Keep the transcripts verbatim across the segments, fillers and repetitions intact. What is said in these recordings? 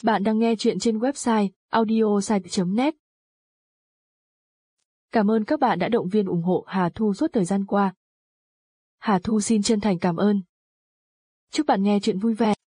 Bạn đang nghe chuyện trên website audiosite chấm net. Cảm ơn các bạn đã động viên ủng hộ Hà Thu suốt thời gian qua. Hà Thu xin chân thành cảm ơn. Chúc bạn nghe chuyện vui vẻ.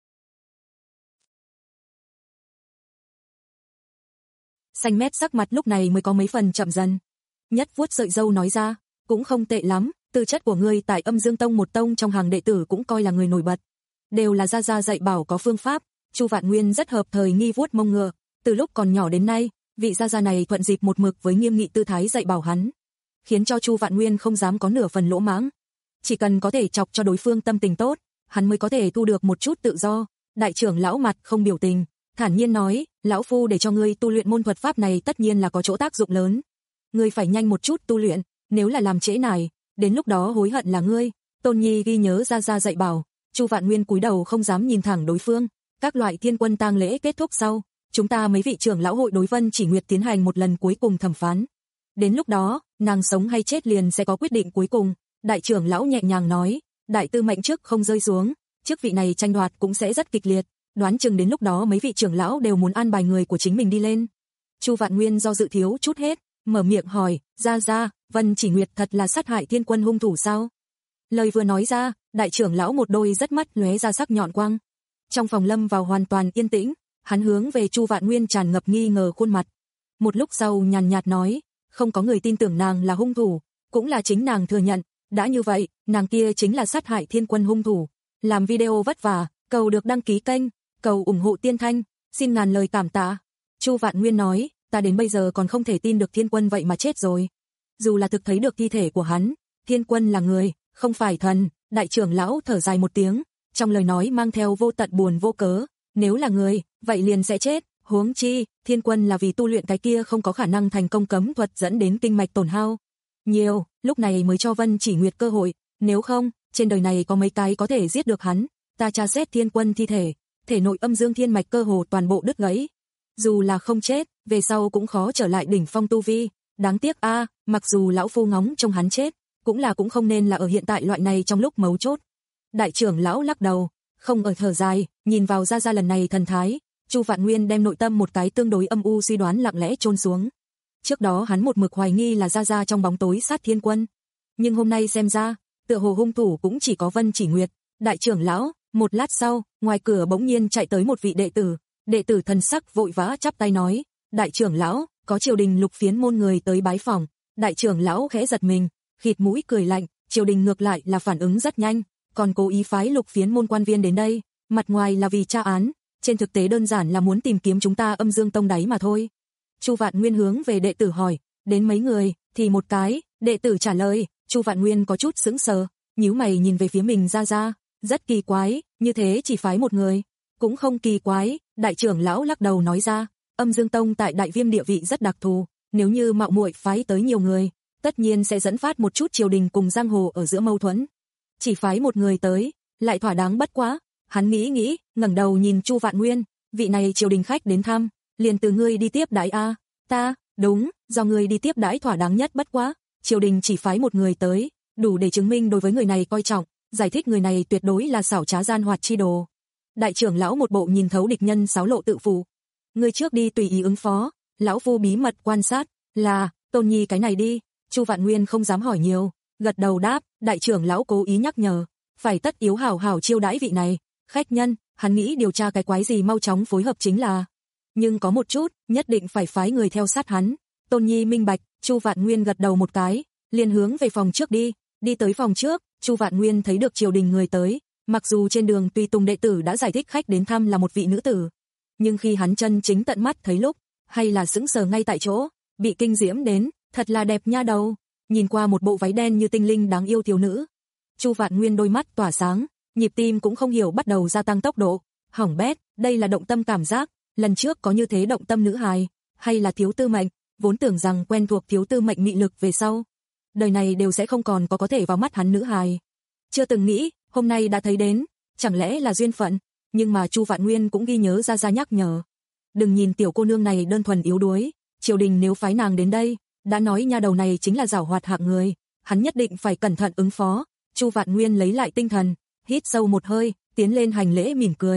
Xanh mét sắc mặt lúc này mới có mấy phần chậm dần. Nhất vuốt sợi râu nói ra, cũng không tệ lắm, tư chất của ngươi tại Âm Dương Tông một tông trong hàng đệ tử cũng coi là người nổi bật. Đều là gia gia dạy bảo có phương pháp. Chu Vạn Nguyên rất hợp thời nghi vuốt mông ngựa, từ lúc còn nhỏ đến nay, vị gia gia này thuận dịp một mực với nghiêm nghị tư thái dạy bảo hắn, khiến cho Chu Vạn Nguyên không dám có nửa phần lỗ mãng. Chỉ cần có thể chọc cho đối phương tâm tình tốt, hắn mới có thể thu được một chút tự do. Đại trưởng lão mặt không biểu tình, thản nhiên nói, lão phu để cho ngươi tu luyện môn thuật pháp này tất nhiên là có chỗ tác dụng lớn. Ngươi phải nhanh một chút tu luyện, nếu là làm trễ nải, đến lúc đó hối hận là ngươi. Tôn Nhi ghi nhớ gia gia dạy bảo. Chu Vạn Nguyên cúi đầu không dám nhìn thẳng đối phương. Các loại thiên quân tang lễ kết thúc sau, chúng ta mấy vị trưởng lão hội đối Vân Chỉ Nguyệt tiến hành một lần cuối cùng thẩm phán. Đến lúc đó, nàng sống hay chết liền sẽ có quyết định cuối cùng. Đại trưởng lão nhẹ nhàng nói, đại tư mệnh trước không rơi xuống, chức vị này tranh đoạt cũng sẽ rất kịch liệt, đoán chừng đến lúc đó mấy vị trưởng lão đều muốn an bài người của chính mình đi lên. Chu Vạn Nguyên do dự thiếu chút hết, mở miệng hỏi, gia gia, Vân Chỉ Nguyệt thật là sát hại thiên quân hung thủ sao? Lời vừa nói ra, đại trưởng lão một đôi rất mắt lóe ra sắc nhọn quang. Trong phòng lâm vào hoàn toàn yên tĩnh, hắn hướng về Chu Vạn Nguyên tràn ngập nghi ngờ khuôn mặt. Một lúc sau nhàn nhạt nói, không có người tin tưởng nàng là hung thủ, cũng là chính nàng thừa nhận, đã như vậy, nàng kia chính là sát hại thiên quân hung thủ. Làm video vất vả, cầu được đăng ký kênh, cầu ủng hộ Tiên Thanh, xin ngàn lời cảm tạ. Chu Vạn Nguyên nói, ta đến bây giờ còn không thể tin được thiên quân vậy mà chết rồi. Dù là thực thấy được thi thể của hắn, thiên quân là người, không phải thần. Đại trưởng lão thở dài một tiếng, trong lời nói mang theo vô tận buồn vô cớ, nếu là người, vậy liền sẽ chết, huống chi, thiên quân là vì tu luyện cái kia không có khả năng thành công cấm thuật dẫn đến kinh mạch tổn hao. Nhiều, lúc này mới cho Vân Chỉ Nguyệt cơ hội, nếu không, trên đời này có mấy cái có thể giết được hắn. Ta tra xét thiên quân thi thể, thể nội âm dương thiên mạch cơ hồ toàn bộ đứt gãy. Dù là không chết, về sau cũng khó trở lại đỉnh phong tu vi, đáng tiếc a, à, mặc dù lão phu ngóng trông hắn chết, cũng là cũng không nên là ở hiện tại loại này trong lúc mấu chốt. Đại trưởng lão lắc đầu, không ở thở dài, nhìn vào gia gia lần này thần thái, Chu Vạn Nguyên đem nội tâm một cái tương đối âm u suy đoán lặng lẽ chôn xuống. Trước đó hắn một mực hoài nghi là gia gia trong bóng tối sát thiên quân, nhưng hôm nay xem ra, tựa hồ hung thủ cũng chỉ có Vân Chỉ Nguyệt. Đại trưởng lão, một lát sau, ngoài cửa bỗng nhiên chạy tới một vị đệ tử, đệ tử thần sắc vội vã chắp tay nói, đại trưởng lão, có triều đình lục phiến môn người tới bái phỏng. Đại trưởng lão khẽ giật mình, khịt mũi cười lạnh, triều đình ngược lại là phản ứng rất nhanh, còn cố ý phái lục phiến môn quan viên đến đây, mặt ngoài là vì tra án, trên thực tế đơn giản là muốn tìm kiếm chúng ta Âm Dương Tông đáy mà thôi. Chu Vạn Nguyên hướng về đệ tử hỏi, đến mấy người, thì một cái. Đệ tử trả lời. Chu Vạn Nguyên có chút sững sờ, nhíu mày nhìn về phía mình gia gia, rất kỳ quái, như thế chỉ phái một người, cũng không kỳ quái. Đại trưởng lão lắc đầu nói ra, Âm Dương Tông tại Đại Viêm địa vị rất đặc thù, nếu như mạo muội phái tới nhiều người, tất nhiên sẽ dẫn phát một chút triều đình cùng giang hồ ở giữa mâu thuẫn. Chỉ phái một người tới, lại thỏa đáng bất quá. Hắn nghĩ nghĩ, ngẩng đầu nhìn Chu Vạn Nguyên, vị này triều đình khách đến thăm, liền từ ngươi đi tiếp đãi a. Ta, đúng, do ngươi đi tiếp đãi thỏa đáng nhất bất quá. Triều đình chỉ phái một người tới, đủ để chứng minh đối với người này coi trọng, giải thích người này tuyệt đối là xảo trá gian hoạt chi đồ. Đại trưởng lão một bộ nhìn thấu địch nhân xáo lộ tự phụ. Ngươi trước đi tùy ý ứng phó, lão phu bí mật quan sát, là, Tôn Nhi cái này đi. Chu Vạn Nguyên không dám hỏi nhiều, gật đầu đáp. Đại trưởng lão cố ý nhắc nhở, phải tất yếu hảo hảo chiêu đãi vị này khách nhân. Hắn nghĩ điều tra cái quái gì mau chóng phối hợp chính là, nhưng có một chút, nhất định phải phái người theo sát hắn. Tôn Nhi minh bạch. Chu Vạn Nguyên gật đầu một cái, liền hướng về phòng trước đi. Đi tới phòng trước, Chu Vạn Nguyên thấy được triều đình người tới, mặc dù trên đường tùy tùng đệ tử đã giải thích khách đến thăm là một vị nữ tử, nhưng khi hắn chân chính tận mắt thấy lúc, hay là sững sờ ngay tại chỗ, bị kinh diễm đến, thật là đẹp nha đầu. Nhìn qua một bộ váy đen như tinh linh đáng yêu thiếu nữ, Chu Vạn Nguyên đôi mắt tỏa sáng, nhịp tim cũng không hiểu bắt đầu gia tăng tốc độ. Hỏng bét, đây là động tâm cảm giác, lần trước có như thế động tâm nữ hài, hay là Thiếu Tư Mệnh, vốn tưởng rằng quen thuộc Thiếu Tư Mệnh mị lực về sau, đời này đều sẽ không còn có có thể vào mắt hắn nữ hài. Chưa từng nghĩ, hôm nay đã thấy đến, chẳng lẽ là duyên phận, nhưng mà Chu Vạn Nguyên cũng ghi nhớ ra ra nhắc nhở. Đừng nhìn tiểu cô nương này đơn thuần yếu đuối, triều đình nếu phái nàng đến đây, đã nói nha đầu này chính là giảo hoạt hạng người, hắn nhất định phải cẩn thận ứng phó. Chu Vạn Nguyên lấy lại tinh thần, hít sâu một hơi, tiến lên hành lễ mỉm cười,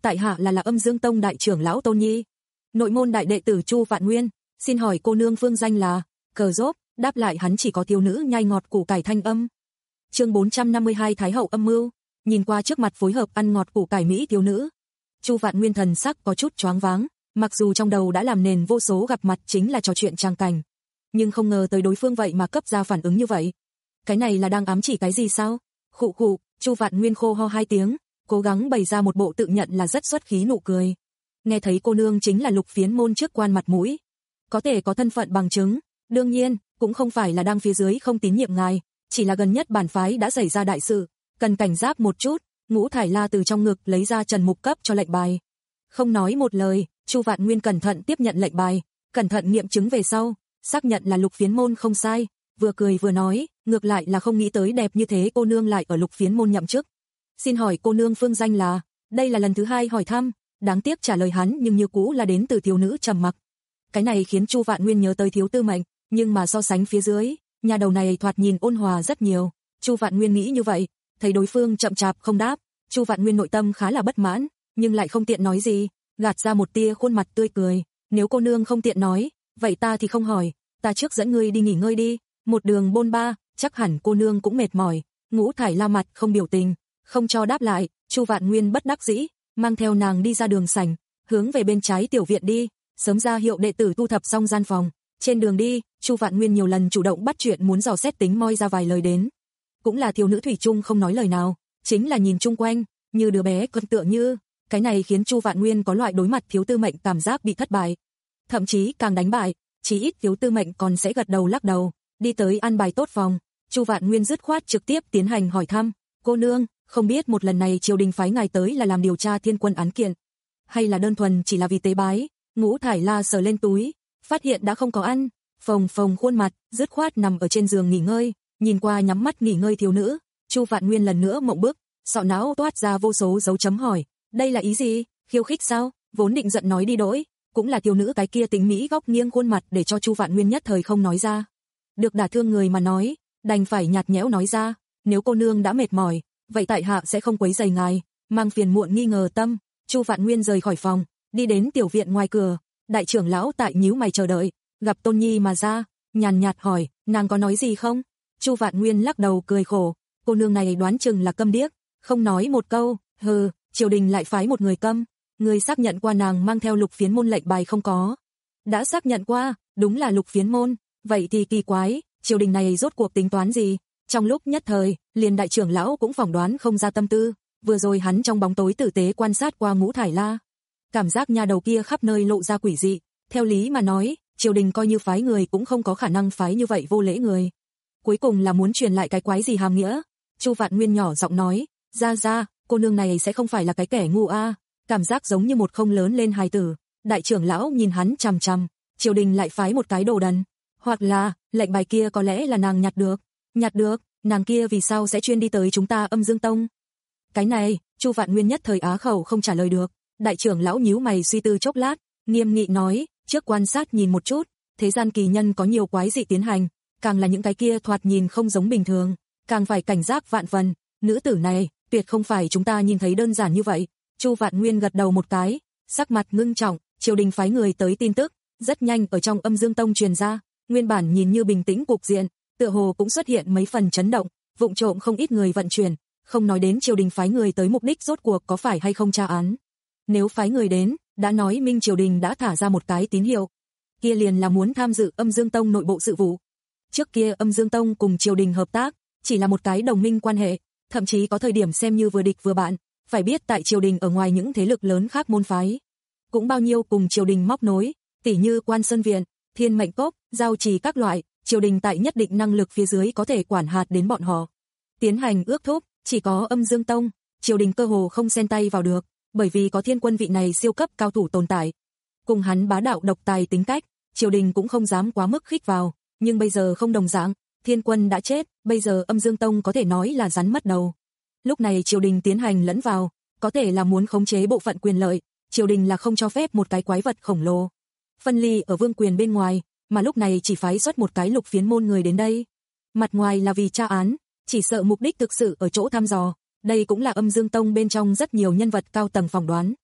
tại hạ là là Âm Dương Tông đại trưởng lão Tôn Nhi, nội môn đại đệ tử Chu Vạn Nguyên, xin hỏi cô nương phương danh là? Cờ rốt, đáp lại hắn chỉ có thiếu nữ nhai ngọt củ cải thanh âm. Chương bốn trăm năm mươi hai Thái hậu âm mưu. Nhìn qua trước mặt phối hợp ăn ngọt củ cải mỹ thiếu nữ, Chu Vạn Nguyên thần sắc có chút choáng váng, mặc dù trong đầu đã làm nền vô số gặp mặt chính là trò chuyện trang cảnh, nhưng không ngờ tới đối phương vậy mà cấp ra phản ứng như vậy. Cái này là đang ám chỉ cái gì sao? Khụ khụ, Chu Vạn Nguyên khô ho hai tiếng, cố gắng bày ra một bộ tự nhận là rất xuất khí nụ cười. Nghe thấy cô nương chính là Lục Phiến môn trước quan mặt mũi, có thể có thân phận bằng chứng, đương nhiên, cũng không phải là đang phía dưới không tín nhiệm ngài, chỉ là gần nhất bản phái đã xảy ra đại sự, cần cảnh giác một chút. Ngũ Thải La từ trong ngực lấy ra Trần Mục cấp cho lệnh bài. Không nói một lời, Chu Vạn Nguyên cẩn thận tiếp nhận lệnh bài, cẩn thận nghiệm chứng về sau, xác nhận là Lục Phiến môn không sai, vừa cười vừa nói, ngược lại là không nghĩ tới đẹp như thế cô nương lại ở Lục Phiến môn nhậm chức. Xin hỏi cô nương phương danh là? Đây là lần thứ hai hỏi thăm, đáng tiếc trả lời hắn nhưng như cũ là đến từ thiếu nữ trầm mặc. Cái này khiến Chu Vạn Nguyên nhớ tới Thiếu Tư Mệnh, nhưng mà so sánh phía dưới, nhà đầu này thoạt nhìn ôn hòa rất nhiều. Chu Vạn Nguyên nghĩ như vậy, thấy đối phương chậm chạp không đáp, Chu Vạn Nguyên nội tâm khá là bất mãn, nhưng lại không tiện nói gì, gạt ra một tia khuôn mặt tươi cười, nếu cô nương không tiện nói, vậy ta thì không hỏi, ta trước dẫn ngươi đi nghỉ ngơi đi, một đường bôn ba, chắc hẳn cô nương cũng mệt mỏi. Ngũ Thải La mặt không biểu tình, không cho đáp lại, Chu Vạn Nguyên bất đắc dĩ, mang theo nàng đi ra đường sảnh, hướng về bên trái tiểu viện đi, sớm ra hiệu đệ tử thu thập xong gian phòng. Trên đường đi, Chu Vạn Nguyên nhiều lần chủ động bắt chuyện muốn dò xét tính moi ra vài lời đến. Cũng là thiếu nữ thủy chung không nói lời nào, chính là nhìn chung quanh, như đứa bé con tựa như, cái này khiến Chu Vạn Nguyên có loại đối mặt Thiếu Tư Mệnh cảm giác bị thất bại. Thậm chí càng đánh bại, chỉ ít Thiếu Tư Mệnh còn sẽ gật đầu lắc đầu, đi tới an bài tốt phòng, Chu Vạn Nguyên dứt khoát trực tiếp tiến hành hỏi thăm, cô nương, không biết một lần này triều đình phái ngài tới là làm điều tra Thiên Quân án kiện, hay là đơn thuần chỉ là vì tế bái? Ngũ Thải La sờ lên túi, phát hiện đã không có ăn, phồng phồng khuôn mặt, dứt khoát nằm ở trên giường nghỉ ngơi, nhìn qua nhắm mắt nghỉ ngơi thiếu nữ, Chu Vạn Nguyên lần nữa mộng bức, sọ não toát ra vô số dấu chấm hỏi, đây là ý gì, khiêu khích sao? Vốn định giận nói đi đổi, cũng là thiếu nữ cái kia tính mỹ góc nghiêng khuôn mặt để cho Chu Vạn Nguyên nhất thời không nói ra. Được đả thương người mà nói, đành phải nhạt nhẽo nói ra, nếu cô nương đã mệt mỏi, vậy tại hạ sẽ không quấy rầy ngài, mang phiền muộn nghi ngờ tâm. Chu Vạn Nguyên rời khỏi phòng, đi đến tiểu viện ngoài cửa, đại trưởng lão tại nhíu mày chờ đợi, gặp Tôn Nhi mà ra, nhàn nhạt hỏi, nàng có nói gì không? Chu Vạn Nguyên lắc đầu cười khổ, cô nương này đoán chừng là câm điếc, không nói một câu. Hừ, triều đình lại phái một người câm, người xác nhận qua nàng mang theo Lục Phiến môn lệnh bài không có? Đã xác nhận qua, đúng là Lục Phiến môn, vậy thì kỳ quái, triều đình này rốt cuộc tính toán gì? Trong lúc nhất thời, liền đại trưởng lão cũng phỏng đoán không ra tâm tư, vừa rồi hắn trong bóng tối tử tế quan sát qua Ngũ Thải La, cảm giác nhà đầu kia khắp nơi lộ ra quỷ dị, theo lý mà nói, triều đình coi như phái người cũng không có khả năng phái như vậy vô lễ người. Cuối cùng là muốn truyền lại cái quái gì hàm nghĩa? Chu Vạn Nguyên nhỏ giọng nói, ra ra, cô nương này sẽ không phải là cái kẻ ngu a, cảm giác giống như một không lớn lên hài tử. Đại trưởng lão nhìn hắn chằm chằm, triều đình lại phái một cái đồ đần, hoặc là, lệnh bài kia có lẽ là nàng nhặt được, nhặt được, nàng kia vì sao sẽ chuyên đi tới chúng ta Âm Dương Tông? Cái này, Chu Vạn Nguyên nhất thời á khẩu không trả lời được. Đại trưởng lão nhíu mày suy tư chốc lát, nghiêm nghị nói, trước quan sát nhìn một chút, thế gian kỳ nhân có nhiều quái dị tiến hành, càng là những cái kia thoạt nhìn không giống bình thường, càng phải cảnh giác vạn phần, nữ tử này, tuyệt không phải chúng ta nhìn thấy đơn giản như vậy. Chu Vạn Nguyên gật đầu một cái, sắc mặt ngưng trọng, triều đình phái người tới tin tức, rất nhanh ở trong Âm Dương Tông truyền ra, nguyên bản nhìn như bình tĩnh cục diện, tựa hồ cũng xuất hiện mấy phần chấn động, vụng trộm không ít người vận chuyển, không nói đến triều đình phái người tới mục đích rốt cuộc có phải hay không tra án. Nếu phái người đến, đã nói minh triều đình đã thả ra một cái tín hiệu, kia liền là muốn tham dự Âm Dương Tông nội bộ sự vụ. Trước kia Âm Dương Tông cùng triều đình hợp tác, chỉ là một cái đồng minh quan hệ, thậm chí có thời điểm xem như vừa địch vừa bạn, phải biết tại triều đình ở ngoài những thế lực lớn khác môn phái, cũng bao nhiêu cùng triều đình móc nối, tỉ như Quan Sơn Viện, Thiên Mệnh Cốc, Giao Trì các loại, triều đình tại nhất định năng lực phía dưới có thể quản hạt đến bọn họ. Tiến hành ước thúc, chỉ có Âm Dương Tông, triều đình cơ hồ không xen tay vào được, bởi vì có Thiên Quân vị này siêu cấp cao thủ tồn tại. Cùng hắn bá đạo độc tài tính cách, triều đình cũng không dám quá mức khích vào, nhưng bây giờ không đồng dạng, Thiên Quân đã chết, bây giờ Âm Dương Tông có thể nói là rắn mất đầu. Lúc này triều đình tiến hành lẫn vào, có thể là muốn khống chế bộ phận quyền lợi, triều đình là không cho phép một cái quái vật khổng lồ phân ly ở vương quyền bên ngoài, mà lúc này chỉ phái xuất một cái Lục Phiến môn người đến đây. Mặt ngoài là vì tra án, chỉ sợ mục đích thực sự ở chỗ thăm dò, đây cũng là Âm Dương Tông bên trong rất nhiều nhân vật cao tầng phỏng đoán.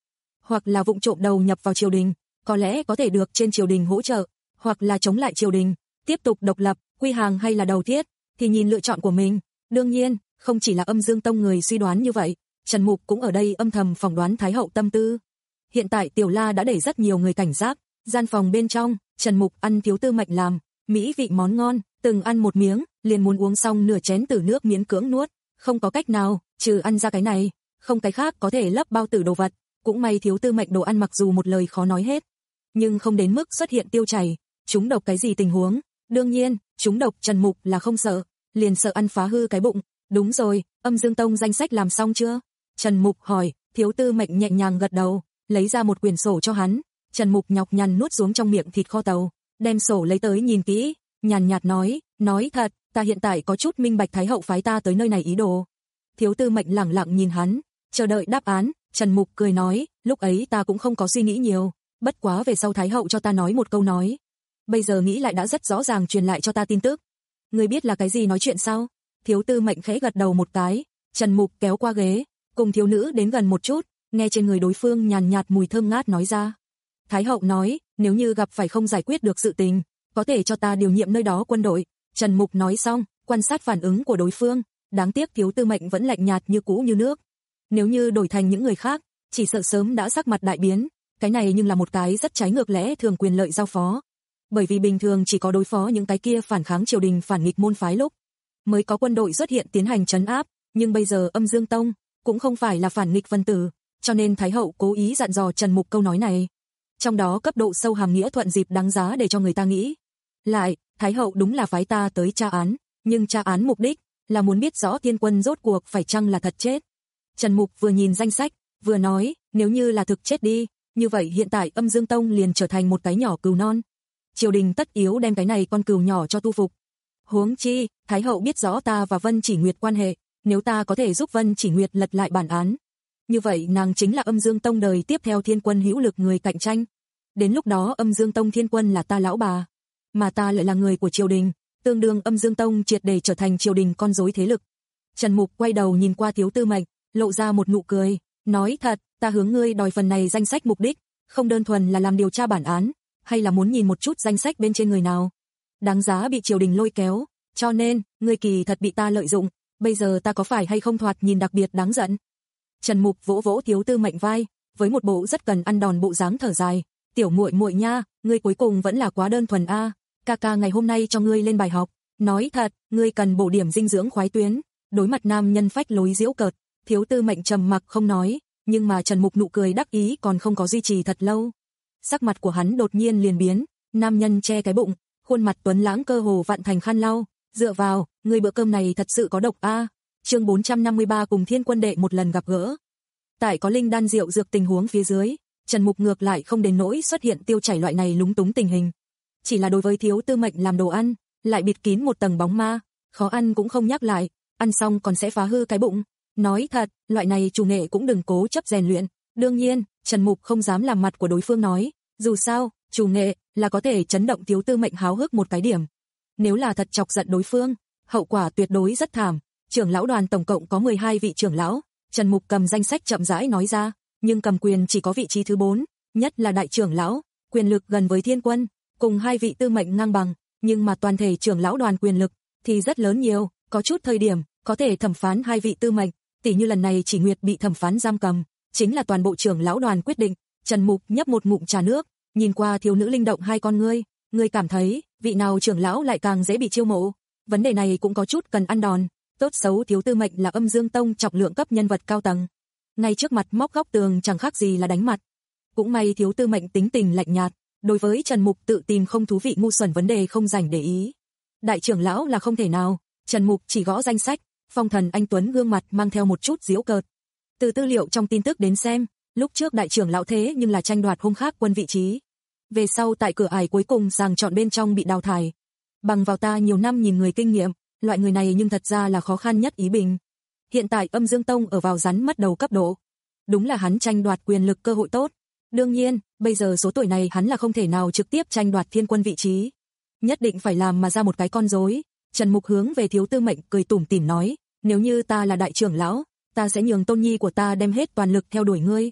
hoặc là vụng trộm đầu nhập vào triều đình, có lẽ có thể được trên triều đình hỗ trợ, hoặc là chống lại triều đình, tiếp tục độc lập, quy hàng hay là đầu thiết, thì nhìn lựa chọn của mình. Đương nhiên, không chỉ là Âm Dương Tông người suy đoán như vậy, Trần Mục cũng ở đây âm thầm phỏng đoán Thái hậu tâm tư. Hiện tại Tiểu La đã đẩy rất nhiều người cảnh giác, gian phòng bên trong, Trần Mục ăn Thiếu Tư Mệnh làm mỹ vị món ngon, từng ăn một miếng, liền muốn uống xong nửa chén tử nước miễn cưỡng nuốt, không có cách nào, trừ ăn ra cái này, không cái khác có thể lấp bao tử đồ vật. Cũng may Thiếu Tư Mệnh đồ ăn mặc dù một lời khó nói hết, nhưng không đến mức xuất hiện tiêu chảy, trúng độc cái gì tình huống. Đương nhiên, trúng độc Trần Mục là không sợ, liền sợ ăn phá hư cái bụng. Đúng rồi, Âm Dương Tông danh sách làm xong chưa? Trần Mục hỏi. Thiếu Tư Mệnh nhẹ nhàng gật đầu, lấy ra một quyển sổ cho hắn. Trần Mục nhọc nhằn nuốt xuống trong miệng thịt kho tàu, đem sổ lấy tới nhìn kỹ, nhàn nhạt nói, nói thật, ta hiện tại có chút minh bạch Thái hậu phái ta tới nơi này ý đồ. Thiếu Tư Mệnh lẳng lặng nhìn hắn, chờ đợi đáp án. Trần Mục cười nói, lúc ấy ta cũng không có suy nghĩ nhiều, bất quá về sau Thái hậu cho ta nói một câu nói, bây giờ nghĩ lại đã rất rõ ràng truyền lại cho ta tin tức. Ngươi biết là cái gì nói chuyện sao? Thiếu Tư Mệnh khẽ gật đầu một cái. Trần Mục kéo qua ghế, cùng thiếu nữ đến gần một chút, nghe trên người đối phương nhàn nhạt mùi thơm ngát nói ra. Thái hậu nói, nếu như gặp phải không giải quyết được sự tình, có thể cho ta điều nhiệm nơi đó quân đội. Trần Mục nói xong, quan sát phản ứng của đối phương, đáng tiếc Thiếu Tư Mệnh vẫn lạnh nhạt như cũ như nước. Nếu như đổi thành những người khác, chỉ sợ sớm đã sắc mặt đại biến, cái này nhưng là một cái rất trái ngược lẽ thường quyền lợi giao phó. Bởi vì bình thường chỉ có đối phó những cái kia phản kháng triều đình phản nghịch môn phái lúc mới có quân đội xuất hiện tiến hành trấn áp, nhưng bây giờ Âm Dương Tông cũng không phải là phản nghịch phân tử, cho nên Thái hậu cố ý dặn dò Trần Mục câu nói này. Trong đó cấp độ sâu hàm nghĩa thuận dịp đáng giá để cho người ta nghĩ. Lại, Thái hậu đúng là phái ta tới tra án, nhưng tra án mục đích là muốn biết rõ Thiên Quân rốt cuộc phải chăng là thật chết. Trần Mục vừa nhìn danh sách, vừa nói, nếu như là thực chết đi, như vậy hiện tại Âm Dương Tông liền trở thành một cái nhỏ cừu non. Triều đình tất yếu đem cái này con cừu nhỏ cho tu phục. Huống chi, Thái hậu biết rõ ta và Vân Chỉ Nguyệt quan hệ, nếu ta có thể giúp Vân Chỉ Nguyệt lật lại bản án, như vậy nàng chính là Âm Dương Tông đời tiếp theo Thiên Quân hữu lực người cạnh tranh. Đến lúc đó Âm Dương Tông Thiên Quân là ta lão bà, mà ta lại là người của triều đình, tương đương Âm Dương Tông triệt để trở thành triều đình con rối thế lực. Trần Mục quay đầu nhìn qua Thiếu Tư Mệnh, lộ ra một nụ cười, nói thật, ta hướng ngươi đòi phần này danh sách mục đích, không đơn thuần là làm điều tra bản án, hay là muốn nhìn một chút danh sách bên trên người nào đáng giá bị triều đình lôi kéo, cho nên, ngươi kỳ thật bị ta lợi dụng, bây giờ ta có phải hay không thoạt nhìn đặc biệt đáng giận. Trần Mục vỗ vỗ Thiếu Tư Mệnh vai, với một bộ rất cần ăn đòn bộ dáng thở dài, tiểu muội muội nha, ngươi cuối cùng vẫn là quá đơn thuần a, ca ca ngày hôm nay cho ngươi lên bài học, nói thật, ngươi cần bổ điểm dinh dưỡng khoái tuyến. Đối mặt nam nhân phách lối giễu cợt, Thiếu Tư Mệnh trầm mặc không nói, nhưng mà Trần Mục nụ cười đắc ý còn không có duy trì thật lâu. Sắc mặt của hắn đột nhiên liền biến, nam nhân che cái bụng, khuôn mặt tuấn lãng cơ hồ vặn thành khăn lau, dựa vào, ngươi bữa cơm này thật sự có độc a. À. Chương bốn trăm năm mươi ba cùng Thiên Quân đệ một lần gặp gỡ. Tại có linh đan rượu dược tình huống phía dưới, Trần Mục ngược lại không đến nỗi xuất hiện tiêu chảy loại này lúng túng tình hình. Chỉ là đối với Thiếu Tư Mệnh làm đồ ăn, lại bịt kín một tầng bóng ma, khó ăn cũng không nhắc lại, ăn xong còn sẽ phá hư cái bụng. Nói thật, loại này chủ nghệ cũng đừng cố chấp rèn luyện. Đương nhiên, Trần Mục không dám làm mặt của đối phương nói, dù sao, chủ nghệ là có thể chấn động Thiếu Tư Mệnh háo hức một cái điểm. Nếu là thật chọc giận đối phương, hậu quả tuyệt đối rất thảm. Trưởng lão đoàn tổng cộng có mười hai vị trưởng lão, Trần Mục cầm danh sách chậm rãi nói ra, nhưng cầm quyền chỉ có vị trí thứ bốn, nhất là đại trưởng lão, quyền lực gần với Thiên Quân, cùng hai vị tư mệnh ngang bằng, nhưng mà toàn thể trưởng lão đoàn quyền lực thì rất lớn nhiều, có chút thời điểm có thể thẩm phán hai vị tư mệnh, tỉ như lần này Chỉ Nguyệt bị thẩm phán giam cầm, chính là toàn bộ trưởng lão đoàn quyết định. Trần Mục nhấp một ngụm trà nước, nhìn qua thiếu nữ linh động hai con ngươi, ngươi cảm thấy vị nào trưởng lão lại càng dễ bị chiêu mộ? Vấn đề này cũng có chút cần ăn đòn. Tốt xấu Thiếu Tư Mệnh là Âm Dương Tông trọng lượng cấp nhân vật cao tầng, ngay trước mặt móc góc tường chẳng khác gì là đánh mặt. Cũng may Thiếu Tư Mệnh tính tình lạnh nhạt, đối với Trần Mục tự tìm không thú vị ngu xuẩn vấn đề không rảnh để ý. Đại trưởng lão là không thể nào. Trần Mục chỉ gõ danh sách, phong thần anh tuấn gương mặt mang theo một chút giễu cợt. Từ tư liệu trong tin tức đến xem, lúc trước đại trưởng lão thế nhưng là tranh đoạt hung khác quân vị trí. Về sau tại cửa ải cuối cùng sàng chọn bên trong bị đào thải. Bằng vào ta nhiều năm nhìn người kinh nghiệm, loại người này nhưng thật ra là khó khăn nhất ý bình. Hiện tại Âm Dương Tông ở vào rắn mất đầu cấp độ. Đúng là hắn tranh đoạt quyền lực cơ hội tốt. Đương nhiên, bây giờ số tuổi này hắn là không thể nào trực tiếp tranh đoạt thiên quân vị trí. Nhất định phải làm mà ra một cái con rối. Trần Mục hướng về Thiếu Tư Mệnh cười tủm tỉm nói, nếu như ta là đại trưởng lão, ta sẽ nhường tôn nhi của ta đem hết toàn lực theo đuổi ngươi.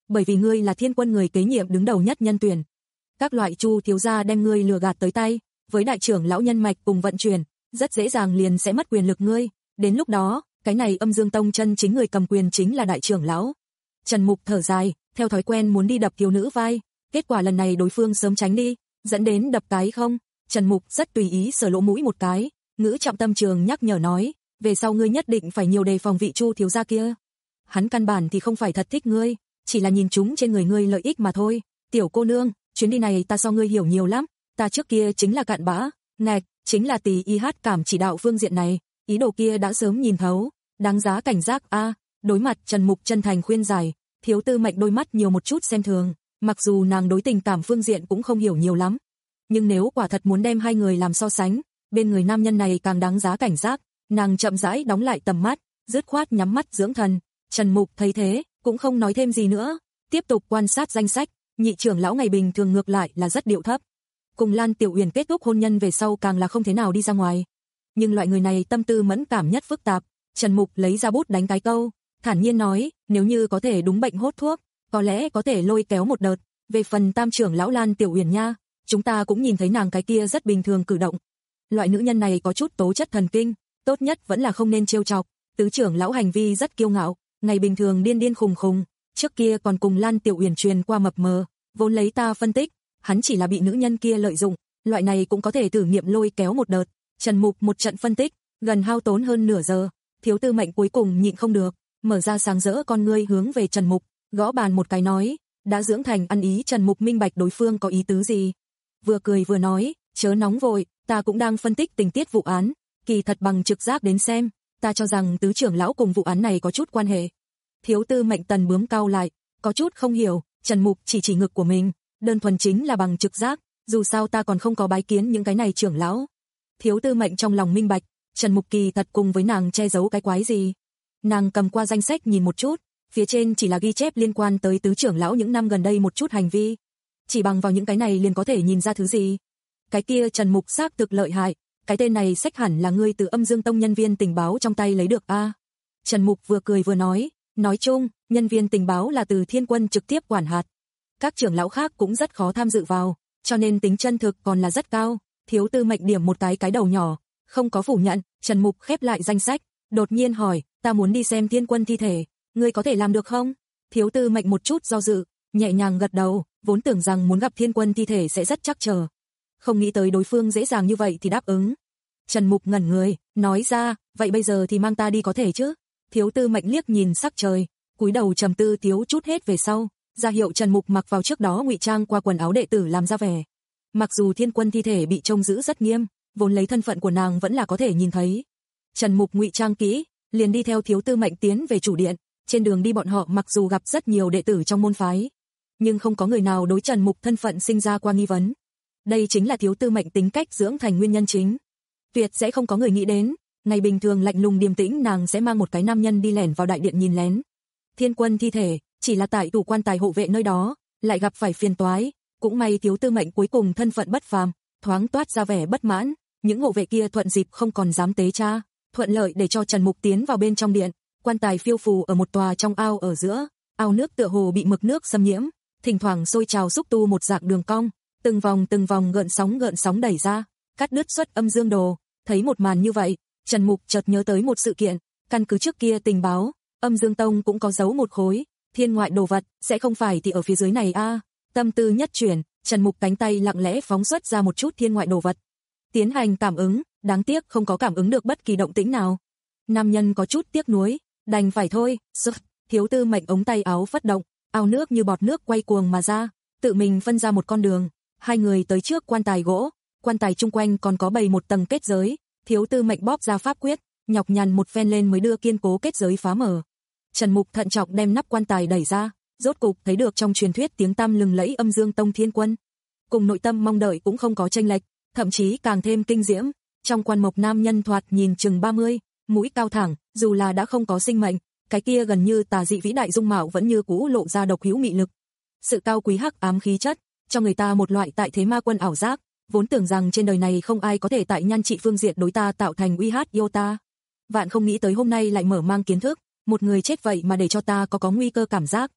bởi vì ngươi là Thiên Quân người kế nhiệm đứng đầu nhất nhân tuyển. Các loại Chu thiếu gia đem ngươi lừa gạt tới tay, với đại trưởng lão nhân mạch cùng vận chuyển, rất dễ dàng liền sẽ mất quyền lực ngươi, đến lúc đó, cái này Âm Dương Tông chân chính người cầm quyền chính là đại trưởng lão. Trần Mục thở dài, theo thói quen muốn đi đập thiếu nữ vai, kết quả lần này đối phương sớm tránh đi, dẫn đến đập cái không. Trần Mục rất tùy ý sờ lỗ mũi một cái, ngữ trọng tâm trường nhắc nhở nói, về sau ngươi nhất định phải nhiều đề phòng vị Chu thiếu gia kia. Hắn căn bản thì không phải thật thích ngươi, chỉ là nhìn chúng trên người ngươi lợi ích mà thôi. Tiểu cô nương, chuyến đi này ta so ngươi hiểu nhiều lắm, ta trước kia chính là cặn bã, ngạch, chính là tỳ y hát cảm chỉ đạo phương diện này, ý đồ kia đã sớm nhìn thấu, đáng giá cảnh giác a. Đối mặt Trần Mục chân thành khuyên giải, Thiếu Tư Mệnh đôi mắt nhiều một chút xem thường, mặc dù nàng đối tình cảm phương diện cũng không hiểu nhiều lắm, nhưng nếu quả thật muốn đem hai người làm so sánh, bên người nam nhân này càng đáng giá cảnh giác. Nàng chậm rãi đóng lại tầm mắt, dứt khoát nhắm mắt dưỡng thần. Trần Mục thấy thế, cũng không nói thêm gì nữa, tiếp tục quan sát danh sách. Nhị trưởng lão ngày bình thường ngược lại là rất điệu thấp, cùng Lan Tiểu Uyển kết thúc hôn nhân về sau càng là không thế nào đi ra ngoài, nhưng loại người này tâm tư mẫn cảm nhất phức tạp. Trần Mục lấy ra bút đánh cái câu, thản nhiên nói, nếu như có thể đúng bệnh hốt thuốc, có lẽ có thể lôi kéo một đợt. Về phần tam trưởng lão Lan Tiểu Uyển nha, chúng ta cũng nhìn thấy nàng cái kia rất bình thường cử động. Loại nữ nhân này có chút tố chất thần kinh, tốt nhất vẫn là không nên trêu chọc. Tứ trưởng lão hành vi rất kiêu ngạo, ngày bình thường điên điên khùng khùng, trước kia còn cùng Lan Tiểu Uyển truyền qua mập mờ, vốn lấy ta phân tích, hắn chỉ là bị nữ nhân kia lợi dụng, loại này cũng có thể thử nghiệm lôi kéo một đợt. Trần Mục một trận phân tích, gần hao tốn hơn nửa giờ, Thiếu Tư Mệnh cuối cùng nhịn không được, mở ra sáng rỡ con ngươi hướng về Trần Mục, gõ bàn một cái nói, đã dưỡng thành ăn ý. Trần Mục minh bạch đối phương có ý tứ gì, vừa cười vừa nói, chớ nóng vội, ta cũng đang phân tích tình tiết vụ án, kỳ thật bằng trực giác đến xem, ta cho rằng tứ trưởng lão cùng vụ án này có chút quan hệ. Thiếu Tư Mệnh tần bướm cau lại, có chút không hiểu. Trần Mục chỉ chỉ ngực của mình, đơn thuần chính là bằng trực giác, dù sao ta còn không có bái kiến những cái này trưởng lão. Thiếu Tư Mệnh trong lòng minh bạch, Trần Mục kỳ thật cùng với nàng che giấu cái quái gì. Nàng cầm qua danh sách nhìn một chút, phía trên chỉ là ghi chép liên quan tới tứ trưởng lão những năm gần đây một chút hành vi. Chỉ bằng vào những cái này liền có thể nhìn ra thứ gì. Cái kia Trần Mục xác thực lợi hại, cái tên này sách hẳn là ngươi từ Âm Dương Tông nhân viên tình báo trong tay lấy được a. À, Trần Mục vừa cười vừa nói, nói chung, nhân viên tình báo là từ Thiên Quân trực tiếp quản hạt. Các trưởng lão khác cũng rất khó tham dự vào, cho nên tính chân thực còn là rất cao. Thiếu Tư Mệnh điểm một cái cái đầu nhỏ, không có phủ nhận. Trần Mục khép lại danh sách, đột nhiên hỏi, ta muốn đi xem Thiên Quân thi thể, ngươi có thể làm được không? Thiếu Tư Mệnh một chút do dự, nhẹ nhàng gật đầu, vốn tưởng rằng muốn gặp Thiên Quân thi thể sẽ rất chắc chờ, không nghĩ tới đối phương dễ dàng như vậy thì đáp ứng. Trần Mục ngẩn người, nói ra, vậy bây giờ thì mang ta đi có thể chứ? Thiếu Tư Mệnh liếc nhìn sắc trời, cúi đầu trầm tư thiếu chút hết về sau, ra hiệu Trần Mục mặc vào trước đó ngụy trang qua quần áo đệ tử làm ra vẻ. Mặc dù Thiên Quân thi thể bị trông giữ rất nghiêm, vốn lấy thân phận của nàng vẫn là có thể nhìn thấy. Trần Mục ngụy trang kỹ, liền đi theo Thiếu Tư Mệnh tiến về chủ điện. Trên đường đi bọn họ mặc dù gặp rất nhiều đệ tử trong môn phái, nhưng không có người nào đối Trần Mục thân phận sinh ra qua nghi vấn. Đây chính là Thiếu Tư Mệnh tính cách dưỡng thành nguyên nhân chính. Tuyệt sẽ không có người nghĩ đến, ngày bình thường lạnh lùng điềm tĩnh nàng sẽ mang một cái nam nhân đi lẻn vào đại điện nhìn lén. Thiên Quân thi thể, chỉ là tại tủ quan tài hộ vệ nơi đó, lại gặp phải phiền toái, cũng may Thiếu Tư Mệnh cuối cùng thân phận bất phàm, thoáng toát ra vẻ bất mãn, những hộ vệ kia thuận dịp không còn dám tế tra, thuận lợi để cho Trần Mục tiến vào bên trong điện. Quan tài phiêu phù ở một tòa trong ao ở giữa, ao nước tựa hồ bị mực nước xâm nhiễm, thỉnh thoảng sôi trào xúc tu một dạng đường cong, từng vòng từng vòng gợn sóng gợn sóng đẩy ra, cắt đứt xuất âm dương đồ. Thấy một màn như vậy, Trần Mục chợt nhớ tới một sự kiện, căn cứ trước kia tình báo, Âm Dương Tông cũng có giấu một khối thiên ngoại đồ vật, sẽ không phải thì ở phía dưới này a. À. Tâm tư nhất chuyển, Trần Mục cánh tay lặng lẽ phóng xuất ra một chút thiên ngoại đồ vật, tiến hành cảm ứng, đáng tiếc không có cảm ứng được bất kỳ động tĩnh nào. Nam nhân có chút tiếc nuối, đành phải thôi. Thiếu Tư Mệnh ống tay áo phất động, ao nước như bọt nước quay cuồng mà ra, tự mình phân ra một con đường. Hai người tới trước quan tài gỗ, quan tài chung quanh còn có bày một tầng kết giới. Thiếu Tư Mệnh bóp ra pháp quyết, nhọc nhằn một phen lên mới đưa kiên cố kết giới phá mở. Trần Mục thận trọng đem nắp quan tài đẩy ra, rốt cục thấy được trong truyền thuyết tiếng tăm lừng lẫy Âm Dương Tông Thiên Quân. Cùng nội tâm mong đợi cũng không có chênh lệch, thậm chí càng thêm kinh diễm. Trong quan mộc nam nhân thoạt nhìn chừng ba mươi, mũi cao thẳng, dù là đã không có sinh mệnh, cái kia gần như tà dị vĩ đại dung mạo vẫn như cũ lộ ra độc hữu mị lực. Sự cao quý hắc ám khí chất, cho người ta một loại tại thế ma quân ảo giác, vốn tưởng rằng trên đời này không ai có thể tại nhan trị phương diện đối ta tạo thành uy hát yêu ta. Vạn không nghĩ tới hôm nay lại mở mang kiến thức, một người chết vậy mà để cho ta có có nguy cơ cảm giác.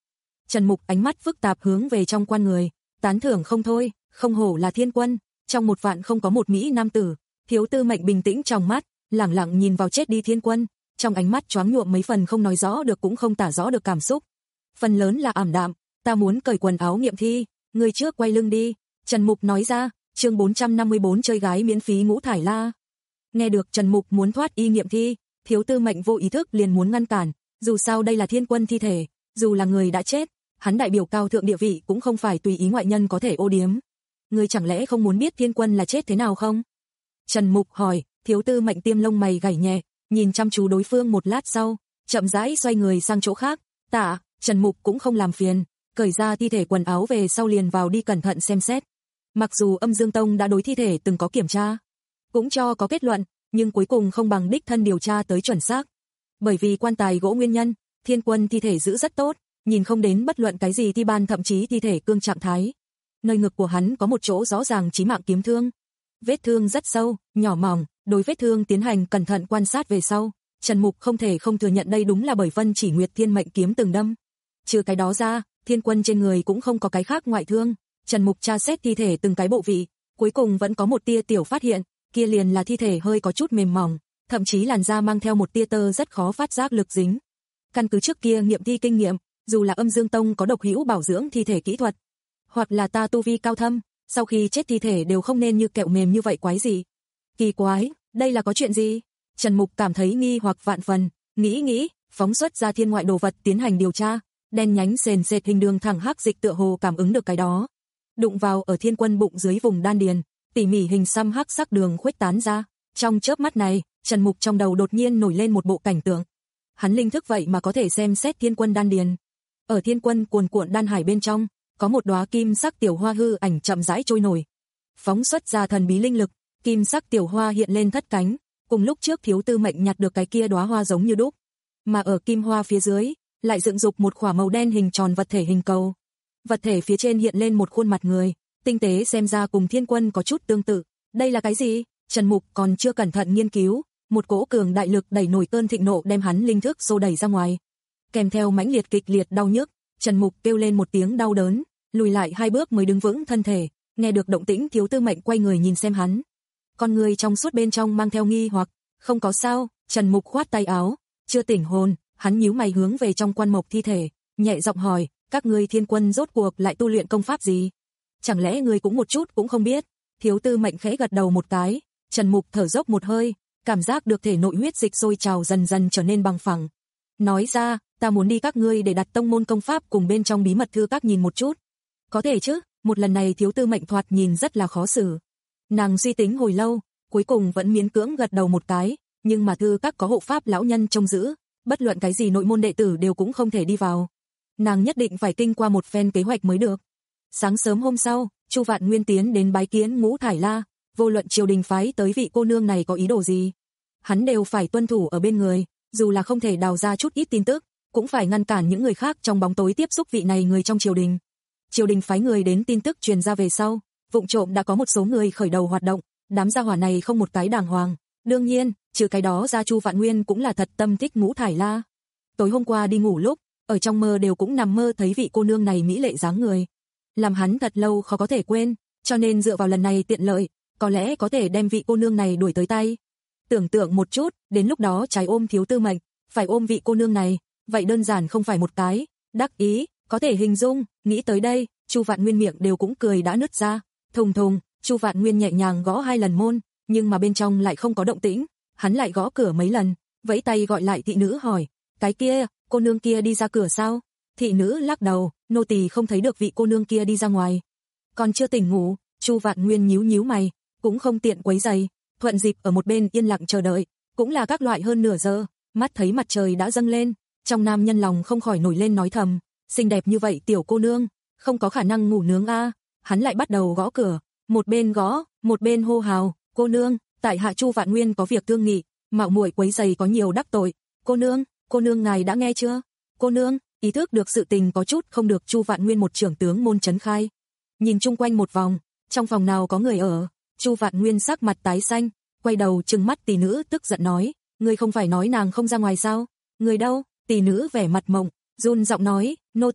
Trần Mục ánh mắt phức tạp hướng về trong quan người, tán thưởng không thôi, không hổ là thiên quân, trong một vạn không có một mỹ nam tử. Thiếu Tư Mệnh bình tĩnh trong mắt, lẳng lặng nhìn vào chết đi thiên quân, trong ánh mắt choáng nhuộm mấy phần không nói rõ được cũng không tả rõ được cảm xúc. Phần lớn là ảm đạm, ta muốn cởi quần áo nghiệm thi, người trước quay lưng đi, Trần Mục nói ra. Chương bốn trăm năm mươi bốn chơi gái miễn phí Ngũ Thải La. Nghe được Trần Mục muốn thoát y nghiệm thi, Thiếu Tư Mệnh vô ý thức liền muốn ngăn cản, dù sao đây là thiên quân thi thể, dù là người đã chết, hắn đại biểu cao thượng địa vị cũng không phải tùy ý ngoại nhân có thể ô điếm. Ngươi chẳng lẽ không muốn biết thiên quân là chết thế nào không? Trần Mục hỏi. Thiếu Tư Mệnh tiêm lông mày gảy nhẹ, nhìn chăm chú đối phương một lát sau, chậm rãi xoay người sang chỗ khác. Tạ, Trần Mục cũng không làm phiền, cởi ra thi thể quần áo về sau liền vào đi cẩn thận xem xét. Mặc dù Âm Dương Tông đã đối thi thể từng có kiểm tra, cũng cho có kết luận, nhưng cuối cùng không bằng đích thân điều tra tới chuẩn xác. Bởi vì quan tài gỗ nguyên nhân, thiên quân thi thể giữ rất tốt, nhìn không đến bất luận cái gì thi ban thậm chí thi thể cương trạng thái. Nơi ngực của hắn có một chỗ rõ ràng chí mạng kiếm thương. Vết thương rất sâu, nhỏ mỏng, đối vết thương tiến hành cẩn thận quan sát về sau, Trần Mục không thể không thừa nhận đây đúng là bởi Vân Chỉ Nguyệt Thiên Mệnh kiếm từng đâm. Trừ cái đó ra, thiên quân trên người cũng không có cái khác ngoại thương. Trần Mục tra xét thi thể từng cái bộ vị, cuối cùng vẫn có một tia tiểu phát hiện, kia liền là thi thể hơi có chút mềm mỏng, thậm chí làn da mang theo một tia tơ rất khó phát giác lực dính. Căn cứ trước kia nghiệm thi kinh nghiệm, dù là Âm Dương Tông có độc hữu bảo dưỡng thi thể kỹ thuật, hoặc là ta tu vi cao thâm, sau khi chết thi thể đều không nên như kẹo mềm như vậy quái gì. Kỳ quái, đây là có chuyện gì? Trần Mục cảm thấy nghi hoặc vạn phần, nghĩ nghĩ, phóng xuất ra thiên ngoại đồ vật tiến hành điều tra, đen nhánh sền sệt hình đường thẳng hắc dịch tựa hồ cảm ứng được cái đó. Đụng vào ở thiên quân bụng dưới vùng đan điền, tỉ mỉ hình xăm hắc sắc đường khuếch tán ra. Trong chớp mắt này, Trần Mục trong đầu đột nhiên nổi lên một bộ cảnh tượng. Hắn linh thức vậy mà có thể xem xét thiên quân đan điền. Ở thiên quân cuồn cuộn đan hải bên trong, có một đóa kim sắc tiểu hoa hư ảnh chậm rãi trôi nổi. Phóng xuất ra thần bí linh lực, kim sắc tiểu hoa hiện lên thất cánh, cùng lúc trước Thiếu Tư Mệnh nhặt được cái kia đóa hoa giống như đúc. Mà ở kim hoa phía dưới, lại dựng dục một khỏa màu đen hình tròn vật thể hình cầu. Vật thể phía trên hiện lên một khuôn mặt người, tinh tế xem ra cùng thiên quân có chút tương tự. Đây là cái gì? Trần Mục còn chưa cẩn thận nghiên cứu, một cỗ cường đại lực đẩy nổi cơn thịnh nộ đem hắn linh thức xô đẩy ra ngoài. Kèm theo mãnh liệt kịch liệt đau nhức, Trần Mục kêu lên một tiếng đau đớn, lùi lại hai bước mới đứng vững thân thể. Nghe được động tĩnh, Thiếu Tư Mệnh quay người nhìn xem hắn. Con người trong suốt bên trong mang theo nghi hoặc. Không có sao. Trần Mục khoát tay áo, chưa tỉnh hồn. Hắn nhíu mày hướng về trong quan mộc thi thể, nhẹ giọng hỏi, các ngươi thiên quân rốt cuộc lại tu luyện công pháp gì? Chẳng lẽ ngươi cũng một chút cũng không biết? Thiếu Tư Mệnh khẽ gật đầu một cái. Trần Mục thở dốc một hơi, cảm giác được thể nội huyết dịch sôi trào dần dần trở nên bằng phẳng. Nói ra, ta muốn đi các ngươi để đặt tông môn công pháp cùng bên trong bí mật thư các nhìn một chút. Có thể chứ? Một lần này Thiếu Tư Mệnh thoạt nhìn rất là khó xử. Nàng suy tính hồi lâu, cuối cùng vẫn miễn cưỡng gật đầu một cái, nhưng mà thư các có hộ pháp lão nhân trông giữ, bất luận cái gì nội môn đệ tử đều cũng không thể đi vào. Nàng nhất định phải kinh qua một phen kế hoạch mới được. Sáng sớm hôm sau, Chu Vạn Nguyên tiến đến bái kiến Ngũ Thải La, vô luận triều đình phái tới vị cô nương này có ý đồ gì, hắn đều phải tuân thủ ở bên người, dù là không thể đào ra chút ít tin tức, cũng phải ngăn cản những người khác trong bóng tối tiếp xúc vị này người trong triều đình. Triều đình phái người đến tin tức truyền ra về sau, vụng trộm đã có một số người khởi đầu hoạt động, đám gia hỏa này không một cái đàng hoàng. Đương nhiên, trừ cái đó ra Chu Vạn Nguyên cũng là thật tâm thích Ngũ Thải La. Tối hôm qua đi ngủ lúc, ở trong mơ đều cũng nằm mơ thấy vị cô nương này mỹ lệ dáng người, làm hắn thật lâu khó có thể quên, cho nên dựa vào lần này tiện lợi, có lẽ có thể đem vị cô nương này đuổi tới tay. Tưởng tượng một chút, đến lúc đó trái ôm Thiếu Tư Mệnh, phải ôm vị cô nương này, vậy đơn giản không phải một cái, đắc ý, có thể hình dung. Nghĩ tới đây, Chu Vạn Nguyên miệng đều cũng cười đã nứt ra. Thùng thùng, Chu Vạn Nguyên nhẹ nhàng gõ hai lần môn, nhưng mà bên trong lại không có động tĩnh. Hắn lại gõ cửa mấy lần, vẫy tay gọi lại thị nữ hỏi, cái kia, cô nương kia đi ra cửa sao? Thị nữ lắc đầu, nô tỳ không thấy được vị cô nương kia đi ra ngoài. Còn chưa tỉnh ngủ. Chu Vạn Nguyên nhíu nhíu mày, cũng không tiện quấy giày, thuận dịp ở một bên yên lặng chờ đợi. Cũng là các loại hơn nửa giờ, mắt thấy mặt trời đã dâng lên, trong nam nhân lòng không khỏi nổi lên nói thầm, xinh đẹp như vậy tiểu cô nương, không có khả năng ngủ nướng a. Hắn lại bắt đầu gõ cửa, một bên gõ, một bên hô hào, cô nương, tại hạ Chu Vạn Nguyên có việc thương nghị, mạo muội quấy giày có nhiều đắc tội. Cô nương, cô nương ngài đã nghe chưa? Cô nương, ý thức được sự tình có chút không được. Chu Vạn Nguyên một trưởng tướng môn trấn khai, nhìn chung quanh một vòng, trong phòng nào có người ở. Chu Vạn Nguyên sắc mặt tái xanh, quay đầu trừng mắt tỷ nữ tức giận nói, ngươi không phải nói nàng không ra ngoài sao? Người đâu? Tỷ nữ vẻ mặt mộng, run giọng nói, nô tỳ,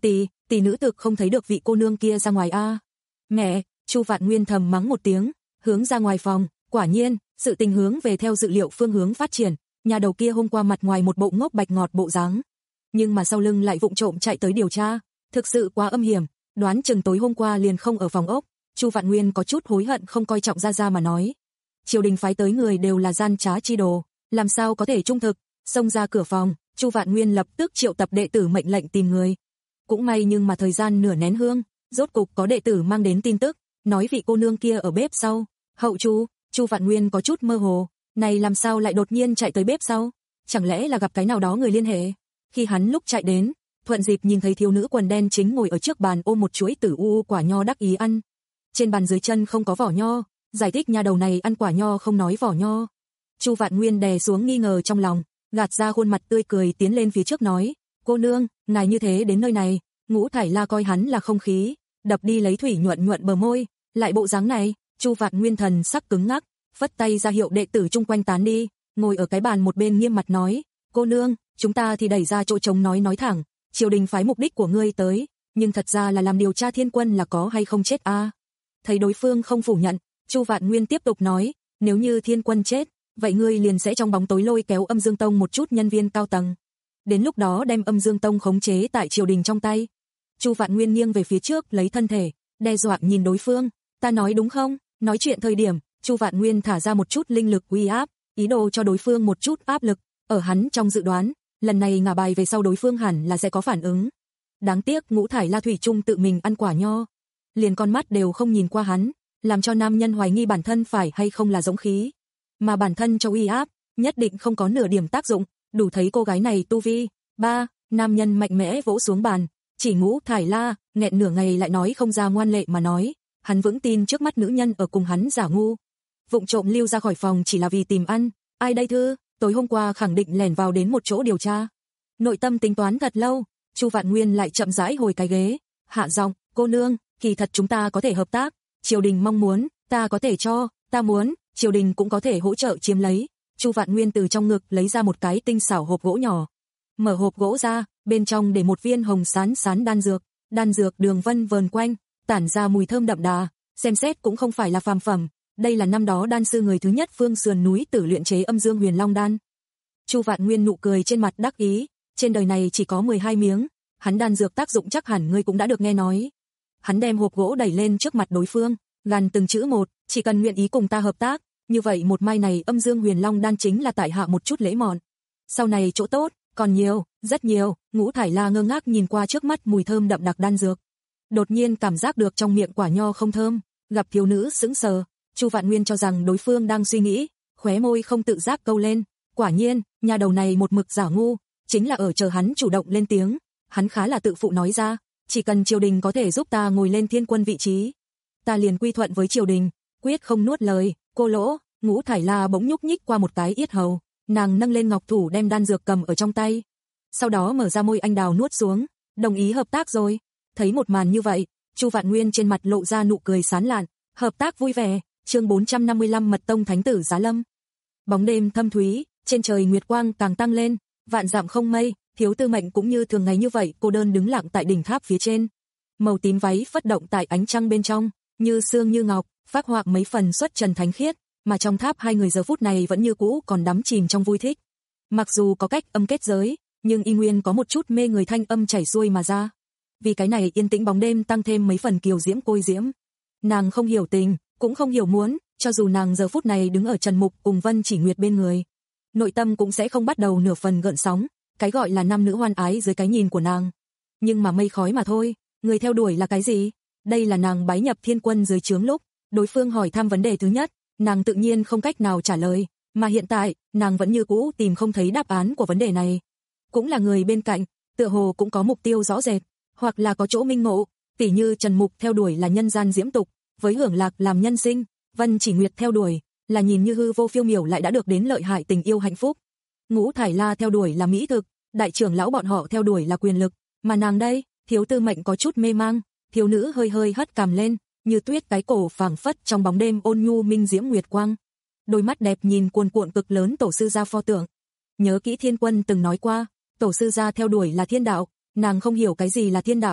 tỷ nữ thực không thấy được vị cô nương kia ra ngoài a. Mẹ, Chu Vạn Nguyên thầm mắng một tiếng, hướng ra ngoài phòng, quả nhiên, sự tình hướng về theo dự liệu phương hướng phát triển, nhà đầu kia hôm qua mặt ngoài một bộ ngốc bạch ngọt bộ dáng, nhưng mà sau lưng lại vụng trộm chạy tới điều tra, thực sự quá âm hiểm, đoán chừng tối hôm qua liền không ở phòng ốc. Chu Vạn Nguyên có chút hối hận không coi trọng Gia Gia mà nói. Triều đình phái tới người đều là gian trá chi đồ, làm sao có thể trung thực, xông ra cửa phòng, Chu Vạn Nguyên lập tức triệu tập đệ tử mệnh lệnh tìm người. Cũng may nhưng mà thời gian nửa nén hương, rốt cục có đệ tử mang đến tin tức, nói vị cô nương kia ở bếp sau. Hậu Chu, Chu Vạn Nguyên có chút mơ hồ, này làm sao lại đột nhiên chạy tới bếp sau? Chẳng lẽ là gặp cái nào đó người liên hệ? Khi hắn lúc chạy đến, thuận dịp nhìn thấy thiếu nữ quần đen chính ngồi ở trước bàn ôm một chuỗi tử u quả nho đắc ý ăn. Trên bàn dưới chân không có vỏ nho, giải thích nhà đầu này ăn quả nho không nói vỏ nho. Chu Vạn Nguyên đè xuống nghi ngờ trong lòng, gạt ra khuôn mặt tươi cười tiến lên phía trước nói, cô nương, ngài như thế đến nơi này. Ngũ Thải La coi hắn là không khí, đập đi lấy thủy nhuận nhuận bờ môi, lại bộ dáng này. Chu Vạn Nguyên thần sắc cứng ngắc, phất tay ra hiệu đệ tử chung quanh tán đi, ngồi ở cái bàn một bên nghiêm mặt nói, cô nương, chúng ta thì đẩy ra chỗ trống nói nói thẳng, triều đình phái mục đích của ngươi tới, nhưng thật ra là làm điều tra Thiên Quân là có hay không chết a. À? Thấy đối phương không phủ nhận, Chu Vạn Nguyên tiếp tục nói, nếu như Thiên Quân chết, vậy ngươi liền sẽ trong bóng tối lôi kéo Âm Dương Tông một chút nhân viên cao tầng. Đến lúc đó đem Âm Dương Tông khống chế tại triều đình trong tay. Chu Vạn Nguyên nghiêng về phía trước lấy thân thể, đe dọa nhìn đối phương, ta nói đúng không? Nói chuyện thời điểm, Chu Vạn Nguyên thả ra một chút linh lực uy áp, ý đồ cho đối phương một chút áp lực, ở hắn trong dự đoán, lần này ngả bài về sau đối phương hẳn là sẽ có phản ứng. Đáng tiếc Ngũ Thải La thủy chung tự mình ăn quả nho, liền con mắt đều không nhìn qua hắn, làm cho nam nhân hoài nghi bản thân phải hay không là giống khí, mà bản thân cho uy áp, nhất định không có nửa điểm tác dụng, đủ thấy cô gái này tu vi. Ba, nam nhân mạnh mẽ vỗ xuống bàn, chỉ Ngũ Thải La, nghẹn nửa ngày lại nói không ra ngoan lệ mà nói, hắn vững tin trước mắt nữ nhân ở cùng hắn giả ngu. Vụng trộm lưu ra khỏi phòng chỉ là vì tìm ăn, ai đây thư, tối hôm qua khẳng định lẻn vào đến một chỗ điều tra. Nội tâm tính toán thật lâu, Chu Vạn Nguyên lại chậm rãi hồi cái ghế, hạ giọng, cô nương, kỳ thật chúng ta có thể hợp tác, triều đình mong muốn, ta có thể cho, ta muốn, triều đình cũng có thể hỗ trợ chiếm lấy. Chu Vạn Nguyên từ trong ngực lấy ra một cái tinh xảo hộp gỗ nhỏ, mở hộp gỗ ra, bên trong để một viên hồng sán sán đan dược, đan dược đường vân vờn quanh, tản ra mùi thơm đậm đà, xem xét cũng không phải là phàm phẩm, đây là năm đó đan sư người thứ nhất phương sườn núi Tử luyện chế Âm Dương Huyền Long đan. Chu Vạn Nguyên nụ cười trên mặt đắc ý, trên đời này chỉ có mười hai miếng, hắn đan dược tác dụng chắc hẳn ngươi cũng đã được nghe nói. Hắn đem hộp gỗ đẩy lên trước mặt đối phương, gằn từng chữ một, chỉ cần nguyện ý cùng ta hợp tác, như vậy một mai này Âm Dương Huyền Long đan chính là tại hạ một chút lễ mọn. Sau này chỗ tốt còn nhiều, rất nhiều. Ngũ Thải La ngơ ngác nhìn qua trước mắt mùi thơm đậm đặc đan dược, đột nhiên cảm giác được trong miệng quả nho không thơm, gặp thiếu nữ sững sờ. Chu Vạn Nguyên cho rằng đối phương đang suy nghĩ, khóe môi không tự giác câu lên, quả nhiên, nhà đầu này một mực giả ngu, chính là ở chờ hắn chủ động lên tiếng. Hắn khá là tự phụ nói ra, chỉ cần triều đình có thể giúp ta ngồi lên Thiên Quân vị trí, ta liền quy thuận với triều đình, quyết không nuốt lời. Cô lỗ, Ngũ Thải La bỗng nhúc nhích qua một cái yết hầu, nàng nâng lên ngọc thủ đem đan dược cầm ở trong tay, sau đó mở ra môi anh đào nuốt xuống, đồng ý hợp tác rồi. Thấy một màn như vậy, Chu Vạn Nguyên trên mặt lộ ra nụ cười sán lạn, hợp tác vui vẻ. Chương bốn trăm năm mươi lăm Mật Tông Thánh tử Giá Lâm. Bóng đêm thâm thúy, trên trời nguyệt quang càng tăng lên, vạn dặm không mây, Thiếu Tư Mệnh cũng như thường ngày như vậy, cô đơn đứng lặng tại đỉnh tháp phía trên. Màu tím váy phất động tại ánh trăng bên trong, như xương như ngọc, phác họa mấy phần xuất trần thánh khiết, mà trong tháp hai người giờ phút này vẫn như cũ còn đắm chìm trong vui thích. Mặc dù có cách âm kết giới, nhưng y nguyên có một chút mê người thanh âm chảy xuôi mà ra. Vì cái này yên tĩnh bóng đêm tăng thêm mấy phần kiều diễm côi diễm. Nàng không hiểu tình, cũng không hiểu muốn, cho dù nàng giờ phút này đứng ở Trần Mục cùng Vân Chỉ Nguyệt bên người, nội tâm cũng sẽ không bắt đầu nửa phần gợn sóng, cái gọi là nam nữ hoan ái dưới cái nhìn của nàng. Nhưng mà mây khói mà thôi, người theo đuổi là cái gì? Đây là nàng bái nhập Thiên Quân dưới trướng lúc, đối phương hỏi thăm vấn đề thứ nhất, nàng tự nhiên không cách nào trả lời, mà hiện tại, nàng vẫn như cũ tìm không thấy đáp án của vấn đề này. Cũng là người bên cạnh, tựa hồ cũng có mục tiêu rõ rệt, hoặc là có chỗ minh ngộ, tỉ như Trần Mục theo đuổi là nhân gian diễm tục, với hưởng lạc làm nhân sinh, Vân Chỉ Nguyệt theo đuổi là nhìn như hư vô phiêu miểu lại đã được đến lợi hại tình yêu hạnh phúc. Ngũ Thải La theo đuổi là mỹ thực, đại trưởng lão bọn họ theo đuổi là quyền lực, mà nàng đây, Thiếu Tư Mệnh có chút mê mang, thiếu nữ hơi hơi hất cằm lên, như tuyết cái cổ phảng phất trong bóng đêm ôn nhu minh diễm nguyệt quang. Đôi mắt đẹp nhìn cuồn cuộn cực lớn tổ sư gia pho tượng. Nhớ kỹ Thiên Quân từng nói qua, tổ sư gia theo đuổi là thiên đạo, nàng không hiểu cái gì là thiên đạo,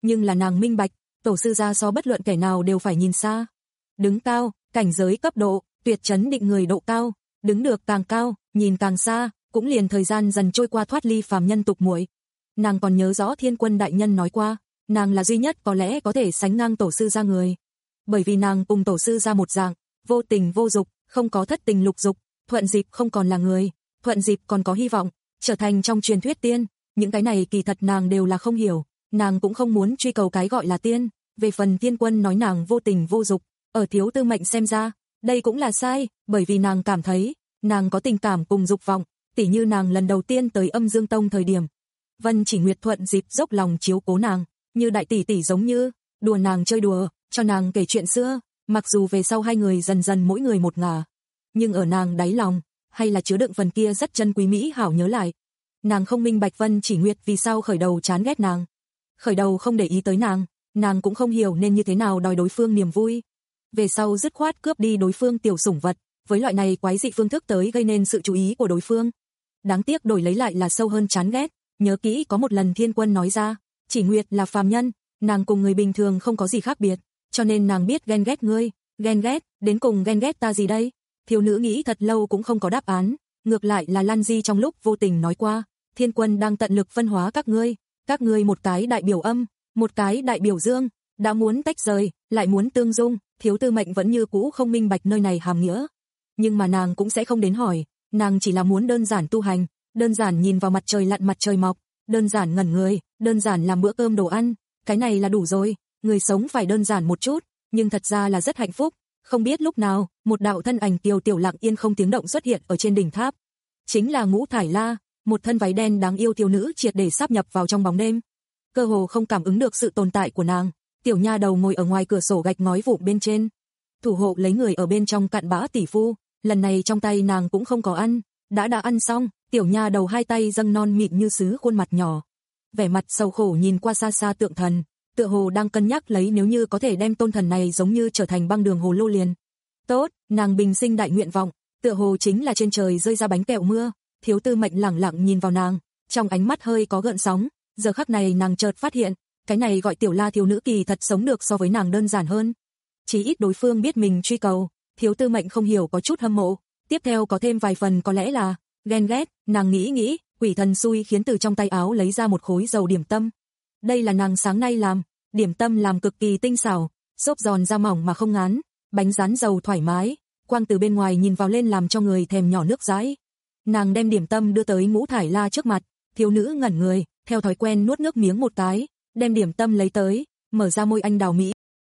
nhưng là nàng minh bạch, tổ sư gia so bất luận kẻ nào đều phải nhìn xa. Đứng cao, cảnh giới cấp độ, tuyệt chấn định người độ cao, đứng được càng cao, nhìn càng xa, cũng liền thời gian dần trôi qua thoát ly phàm nhân tục muội. Nàng còn nhớ rõ Thiên Quân đại nhân nói qua, nàng là duy nhất có lẽ có thể sánh ngang tổ sư gia người. Bởi vì nàng cùng tổ sư gia một dạng, vô tình vô dục, không có thất tình lục dục, thuận dịp không còn là người, thuận dịp còn có hy vọng, trở thành trong truyền thuyết tiên, những cái này kỳ thật nàng đều là không hiểu, nàng cũng không muốn truy cầu cái gọi là tiên, về phần Thiên Quân nói nàng vô tình vô dục, ở Thiếu Tư Mệnh xem ra, đây cũng là sai, bởi vì nàng cảm thấy, nàng có tình cảm cùng dục vọng, tỉ như nàng lần đầu tiên tới Âm Dương Tông thời điểm, Vân Chỉ Nguyệt thuận dịp dốc lòng chiếu cố nàng, như đại tỷ tỷ giống như, đùa nàng chơi đùa, cho nàng kể chuyện xưa, mặc dù về sau hai người dần dần mỗi người một ngả, nhưng ở nàng đáy lòng, hay là chứa đựng phần kia rất chân quý mỹ hảo nhớ lại. Nàng không minh bạch Vân Chỉ Nguyệt vì sao khởi đầu chán ghét nàng, khởi đầu không để ý tới nàng, nàng cũng không hiểu nên như thế nào đòi đối phương niềm vui. Về sau dứt khoát cướp đi đối phương tiểu sủng vật, với loại này quái dị phương thức tới gây nên sự chú ý của đối phương. Đáng tiếc đổi lấy lại là sâu hơn chán ghét, nhớ kỹ có một lần Thiên Quân nói ra, Chỉ Nguyệt là phàm nhân, nàng cùng người bình thường không có gì khác biệt, cho nên nàng biết ghen ghét ngươi, ghen ghét, đến cùng ghen ghét ta gì đây? Thiếu nữ nghĩ thật lâu cũng không có đáp án, ngược lại là Lan Di trong lúc vô tình nói qua, Thiên Quân đang tận lực phân hóa các ngươi, các ngươi một cái đại biểu âm, một cái đại biểu dương, đã muốn tách rời, lại muốn tương dung, Thiếu Tư Mệnh vẫn như cũ không minh bạch nơi này hàm nghĩa. Nhưng mà nàng cũng sẽ không đến hỏi, nàng chỉ là muốn đơn giản tu hành, đơn giản nhìn vào mặt trời lặn mặt trời mọc, đơn giản ngẩn người, đơn giản làm bữa cơm đồ ăn, cái này là đủ rồi, người sống phải đơn giản một chút, nhưng thật ra là rất hạnh phúc. Không biết lúc nào, một đạo thân ảnh kiều tiểu lặng yên không tiếng động xuất hiện ở trên đỉnh tháp. Chính là Ngũ Thải La, một thân váy đen đáng yêu thiếu nữ triệt để sáp nhập vào trong bóng đêm. Cơ hồ không cảm ứng được sự tồn tại của nàng, tiểu nha đầu ngồi ở ngoài cửa sổ gạch ngói vụn bên trên, thủ hộ lấy người ở bên trong cặn bã tỷ phu, lần này trong tay nàng cũng không có ăn, đã đã ăn xong, tiểu nha đầu hai tay dâng non mịn như sứ khuôn mặt nhỏ, vẻ mặt sầu khổ nhìn qua xa xa tượng thần, tựa hồ đang cân nhắc lấy nếu như có thể đem tôn thần này giống như trở thành băng đường hồ lô liền. Tốt, nàng bình sinh đại nguyện vọng, tựa hồ chính là trên trời rơi ra bánh kẹo mưa. Thiếu Tư Mệnh lẳng lặng nhìn vào nàng, trong ánh mắt hơi có gợn sóng, giờ khắc này nàng chợt phát hiện, cái này gọi Tiểu La thiếu nữ kỳ thật sống được so với nàng đơn giản hơn. Chỉ ít đối phương biết mình truy cầu, Thiếu Tư Mệnh không hiểu có chút hâm mộ, tiếp theo có thêm vài phần có lẽ là ghen ghét, nàng nghĩ nghĩ, quỷ thần xui khiến từ trong tay áo lấy ra một khối dầu điểm tâm. Đây là nàng sáng nay làm, điểm tâm làm cực kỳ tinh xảo, xốp giòn da mỏng mà không ngán, bánh rán dầu thoải mái, quang từ bên ngoài nhìn vào lên làm cho người thèm nhỏ nước dãi. Nàng đem điểm tâm đưa tới Ngũ Thải La trước mặt, thiếu nữ ngẩn người, theo thói quen nuốt nước miếng một cái, đem điểm tâm lấy tới, mở ra môi anh đào mỹ.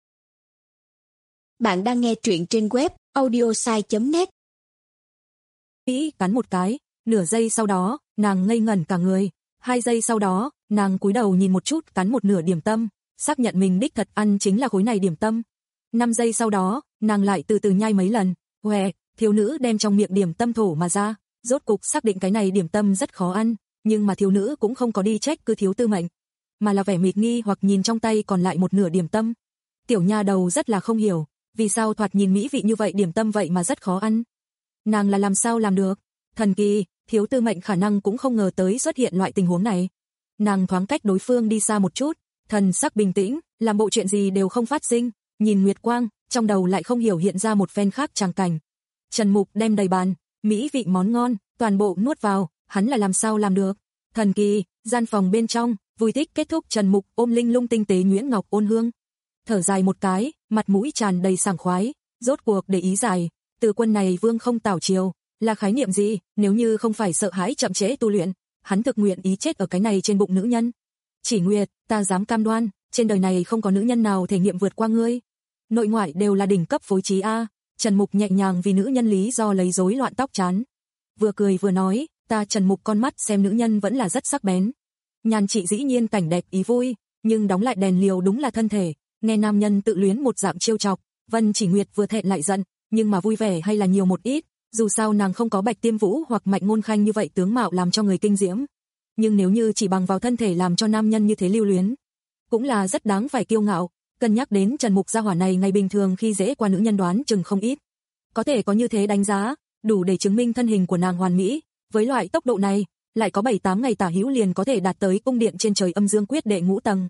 Bạn đang nghe truyện trên web audiosai chấm net. Mỹ cắn một cái, nửa giây sau đó, nàng ngây ngẩn cả người, hai giây sau đó, nàng cúi đầu nhìn một chút cắn một nửa điểm tâm, xác nhận mình đích thật ăn chính là khối này điểm tâm. Năm giây sau đó, nàng lại từ từ nhai mấy lần, hòe, thiếu nữ đem trong miệng điểm tâm thổ mà ra, rốt cục xác định cái này điểm tâm rất khó ăn, nhưng mà thiếu nữ cũng không có đi trách cứ Thiếu Tư Mệnh, mà là vẻ mịt nghi hoặc nhìn trong tay còn lại một nửa điểm tâm. Tiểu nha đầu rất là không hiểu, vì sao thoạt nhìn mỹ vị như vậy điểm tâm vậy mà rất khó ăn. Nàng là làm sao làm được? Thần kỳ, Thiếu Tư Mệnh khả năng cũng không ngờ tới xuất hiện loại tình huống này. Nàng thoáng cách đối phương đi xa một chút, thần sắc bình tĩnh, làm bộ chuyện gì đều không phát sinh, nhìn nguyệt quang, trong đầu lại không hiểu hiện ra một phen khác tràng cảnh. Trần Mục đem đầy bàn, mỹ vị món ngon, toàn bộ nuốt vào, hắn là làm sao làm được? Thần kỳ, gian phòng bên trong, vui thích kết thúc. Trần Mục ôm linh lung tinh tế nhuyễn ngọc ôn hương, thở dài một cái, mặt mũi tràn đầy sảng khoái, rốt cuộc để ý giải, từ quân này vương không tảo triều, là khái niệm gì, nếu như không phải sợ hãi chậm trễ tu luyện, hắn thực nguyện ý chết ở cái này trên bụng nữ nhân. Chỉ Nguyệt, ta dám cam đoan, trên đời này không có nữ nhân nào thể nghiệm vượt qua ngươi. Nội ngoại đều là đỉnh cấp phối trí a. Trần Mục nhẹ nhàng vì nữ nhân lý do lấy rối loạn tóc chán, vừa cười vừa nói, ta Trần Mục con mắt xem nữ nhân vẫn là rất sắc bén. Nhàn trị dĩ nhiên cảnh đẹp ý vui, nhưng đóng lại đèn liều đúng là thân thể, nghe nam nhân tự luyến một dạng trêu chọc, Vân Chỉ Nguyệt vừa thẹn lại giận, nhưng mà vui vẻ hay là nhiều một ít, dù sao nàng không có Bạch Tiêm Vũ hoặc Mạnh Ngôn Khanh như vậy tướng mạo làm cho người kinh diễm. Nhưng nếu như chỉ bằng vào thân thể làm cho nam nhân như thế lưu luyến, cũng là rất đáng phải kiêu ngạo. Cân nhắc đến Trần Mục gia hỏa này ngày bình thường khi dễ qua nữ nhân đoán chừng không ít, có thể có như thế đánh giá, đủ để chứng minh thân hình của nàng hoàn mỹ, với loại tốc độ này, lại có bảy tám ngày tả hữu liền có thể đạt tới cung điện trên trời âm dương quyết đệ ngũ tầng.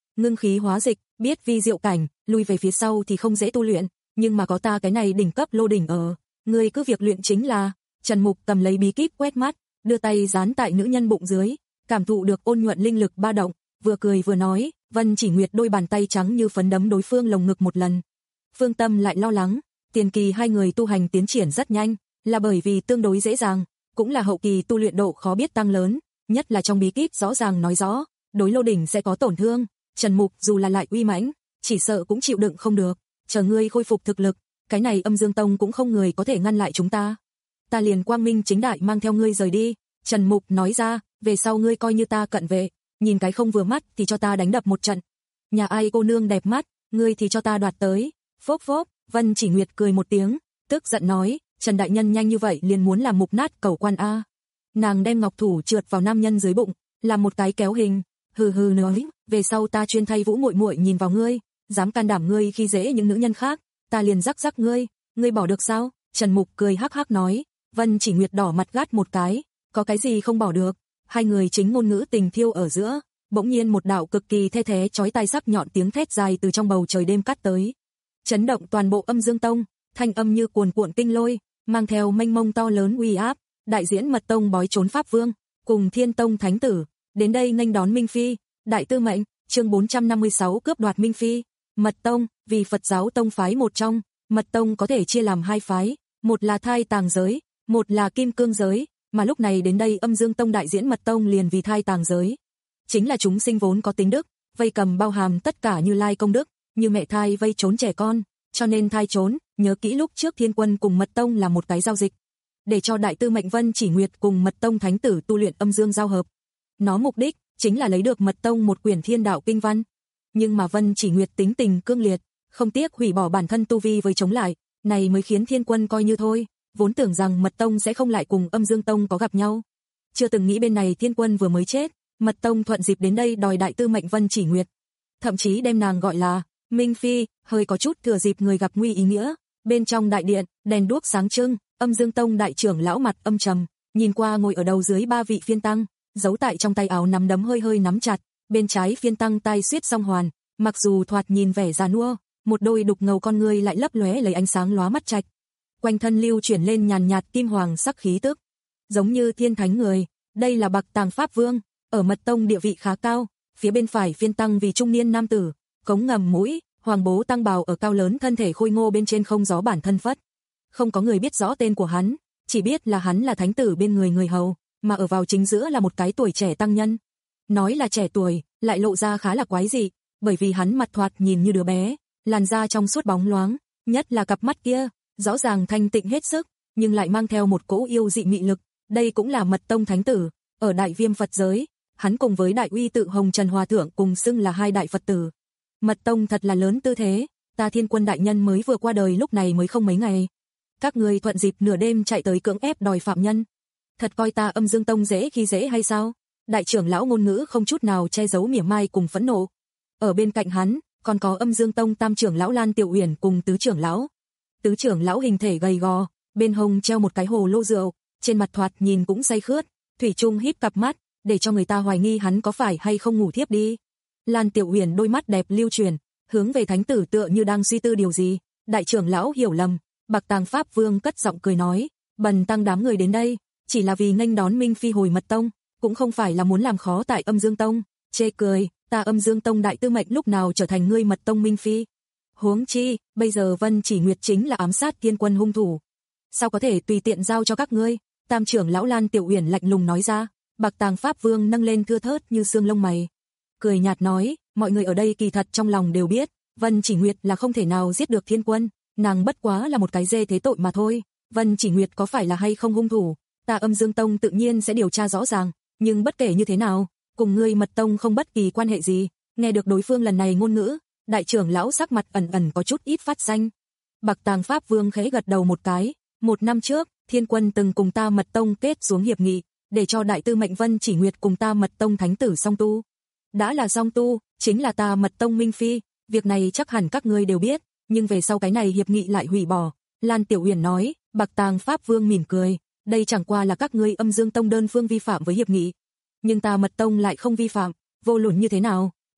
ngưng khí hóa dịch, biết vi diệu cảnh, lui về phía sau thì không dễ tu luyện, nhưng mà có ta cái này đỉnh cấp lô đỉnh ở, ngươi cứ việc luyện chính là. Trần Mục cầm lấy bí kíp quét mắt, đưa tay dán tại nữ nhân bụng dưới, cảm thụ được ôn nhuận linh lực ba động, vừa cười vừa nói, Vân Chỉ Nguyệt đôi bàn tay trắng như phấn đấm đối phương lồng ngực một lần. Phương Tâm lại lo lắng, tiền kỳ hai người tu hành tiến triển rất nhanh, là bởi vì tương đối dễ dàng, cũng là hậu kỳ tu luyện độ khó biết tăng lớn, nhất là trong bí kíp rõ ràng nói rõ, đối lô đỉnh sẽ có tổn thương, Trần Mục dù là lại uy mãnh, chỉ sợ cũng chịu đựng không được, chờ ngươi khôi phục thực lực, cái này Âm Dương Tông cũng không người có thể ngăn lại chúng ta. Ta liền quang minh chính đại mang theo ngươi rời đi, Trần Mục nói ra, về sau ngươi coi như ta cận vệ, nhìn cái không vừa mắt thì cho ta đánh đập một trận. Nhà ai cô nương đẹp mắt, ngươi thì cho ta đoạt tới. Phốp phốp, Vân Chỉ Nguyệt cười một tiếng, tức giận nói, Trần đại nhân nhanh như vậy liền muốn làm mục nát cầu quan a. Nàng đem ngọc thủ trượt vào nam nhân dưới bụng, làm một cái kéo hình, hừ hừ nói, về sau ta chuyên thay Vũ muội muội nhìn vào ngươi, dám can đảm ngươi khi dễ những nữ nhân khác, ta liền rắc rắc ngươi, ngươi bỏ được sao? Trần Mục cười hắc hắc nói. Vân Chỉ Nguyệt đỏ mặt gắt một cái, có cái gì không bỏ được? Hai người chính ngôn ngữ tình thiêu ở giữa, bỗng nhiên một đạo cực kỳ the thé chói tai sắc nhọn tiếng thét dài từ trong bầu trời đêm cắt tới, chấn động toàn bộ Âm Dương Tông, thanh âm như cuồn cuộn kinh lôi, mang theo mênh mông to lớn uy áp. Đại diễn Mật Tông bói trốn pháp vương, cùng Thiên Tông thánh tử, đến đây nghênh đón Minh Phi. Đại tư mệnh, chương bốn trăm năm mươi sáu cướp đoạt Minh Phi. Mật Tông, vì Phật giáo tông phái một trong, Mật Tông có thể chia làm hai phái, một là Thai Tàng giới, một là Kim Cương giới, mà lúc này đến đây Âm Dương Tông đại diễn Mật Tông liền vì Thai Tàng giới. Chính là chúng sinh vốn có tính đức, vây cầm bao hàm tất cả Như Lai công đức, như mẹ thai vây trốn trẻ con, cho nên thai trốn, nhớ kỹ lúc trước Thiên Quân cùng Mật Tông là một cái giao dịch, để cho đại tư mệnh Vân Chỉ Nguyệt cùng Mật Tông thánh tử tu luyện âm dương giao hợp. Nó mục đích chính là lấy được Mật Tông một quyển Thiên Đạo kinh văn. Nhưng mà Vân Chỉ Nguyệt tính tình cương liệt, không tiếc hủy bỏ bản thân tu vi với chống lại, này mới khiến Thiên Quân coi như thôi, vốn tưởng rằng Mật Tông sẽ không lại cùng Âm Dương Tông có gặp nhau. Chưa từng nghĩ bên này Thiên Quân vừa mới chết, Mật Tông thuận dịp đến đây đòi đại tư mệnh Vân Chỉ Nguyệt, thậm chí đem nàng gọi là Minh Phi, hơi có chút thừa dịp người gặp nguy ý nghĩa. Bên trong đại điện, đèn đuốc sáng trưng, Âm Dương Tông đại trưởng lão mặt âm trầm, nhìn qua ngồi ở đầu dưới ba vị phiên tăng, giấu tại trong tay áo nắm đấm hơi hơi nắm chặt, bên trái phiên tăng tay xiết song hoàn, mặc dù thoạt nhìn vẻ già nua, một đôi đục ngầu con ngươi lại lấp lóe lấy ánh sáng lóa mắt trạch. Quanh thân lưu chuyển lên nhàn nhạt kim hoàng sắc khí tức, giống như thiên thánh người. Đây là Bạc Tàng Pháp Vương, ở Mật Tông địa vị khá cao. Phía bên phải phiên tăng vì trung niên nam tử, cống ngầm mũi, hoàng bố tăng bào ở cao lớn thân thể khôi ngô bên trên không gió bản thân phất. Không có người biết rõ tên của hắn, chỉ biết là hắn là thánh tử bên người người hầu, mà ở vào chính giữa là một cái tuổi trẻ tăng nhân. Nói là trẻ tuổi, lại lộ ra khá là quái dị, bởi vì hắn mặt thoạt nhìn như đứa bé, làn da trong suốt bóng loáng, nhất là cặp mắt kia, rõ ràng thanh tịnh hết sức, nhưng lại mang theo một cỗ yêu dị mị lực. Đây cũng là Mật Tông thánh tử, ở Đại Viêm Phật giới, hắn cùng với Đại Uy Tự Hồng Trần Hòa thượng cùng xưng là hai đại Phật tử. Mật Tông thật là lớn tư thế, ta Thiên Quân đại nhân mới vừa qua đời lúc này mới không mấy ngày. Các người thuận dịp nửa đêm chạy tới cưỡng ép đòi phạm nhân. Thật coi ta Âm Dương Tông dễ khi dễ hay sao? Đại trưởng lão ngôn ngữ không chút nào che giấu mỉa mai cùng phẫn nộ. Ở bên cạnh hắn, còn có Âm Dương Tông tam trưởng lão Lan Tiểu Uyển cùng tứ trưởng lão. Tứ trưởng lão hình thể gầy gò, bên hông treo một cái hồ lô rượu, trên mặt thoạt nhìn cũng say khướt, thủy chung híp cặp mắt, để cho người ta hoài nghi hắn có phải hay không ngủ thiếp đi. Lan Tiểu Uyển đôi mắt đẹp lưu chuyển, hướng về thánh tử tựa như đang suy tư điều gì. Đại trưởng lão hiểu lầm, Bạc Tàng Pháp Vương cất giọng cười nói, bần tăng đám người đến đây, chỉ là vì nghênh đón Minh Phi hồi Mật Tông, cũng không phải là muốn làm khó tại Âm Dương Tông. Chê cười, ta Âm Dương Tông đại tư mệnh lúc nào trở thành ngươi Mật Tông Minh Phi? Huống chi, bây giờ Vân Chỉ Nguyệt chính là ám sát Thiên Quân hung thủ, sao có thể tùy tiện giao cho các ngươi? Tam trưởng lão Lan Tiểu Uyển lạnh lùng nói ra. Bạc Tàng Pháp Vương nâng lên thưa thớt như xương lông mày, cười nhạt nói, mọi người ở đây kỳ thật trong lòng đều biết, Vân Chỉ Nguyệt là không thể nào giết được Thiên Quân, nàng bất quá là một cái dê thế tội mà thôi. Vân Chỉ Nguyệt có phải là hay không hung thủ, ta Âm Dương Tông tự nhiên sẽ điều tra rõ ràng, nhưng bất kể như thế nào, cùng ngươi Mật Tông không bất kỳ quan hệ gì. Nghe được đối phương lần này ngôn ngữ, đại trưởng lão sắc mặt ẩn ẩn có chút ít phát xanh. Bạc Tàng Pháp Vương khẽ gật đầu một cái, một năm trước, Thiên Quân từng cùng ta Mật Tông kết xuống hiệp nghị, để cho đại tư mệnh Vân Chỉ Nguyệt cùng ta Mật Tông thánh tử song tu. Đã là song tu, chính là ta Mật Tông Minh Phi, việc này chắc hẳn các ngươi đều biết, nhưng về sau cái này hiệp nghị lại hủy bỏ. Lan Tiểu Uyển nói. Bạc Tàng Pháp Vương mỉm cười, đây chẳng qua là các ngươi Âm Dương Tông đơn phương vi phạm với hiệp nghị, nhưng ta Mật Tông lại không vi phạm, vô luận như thế nào,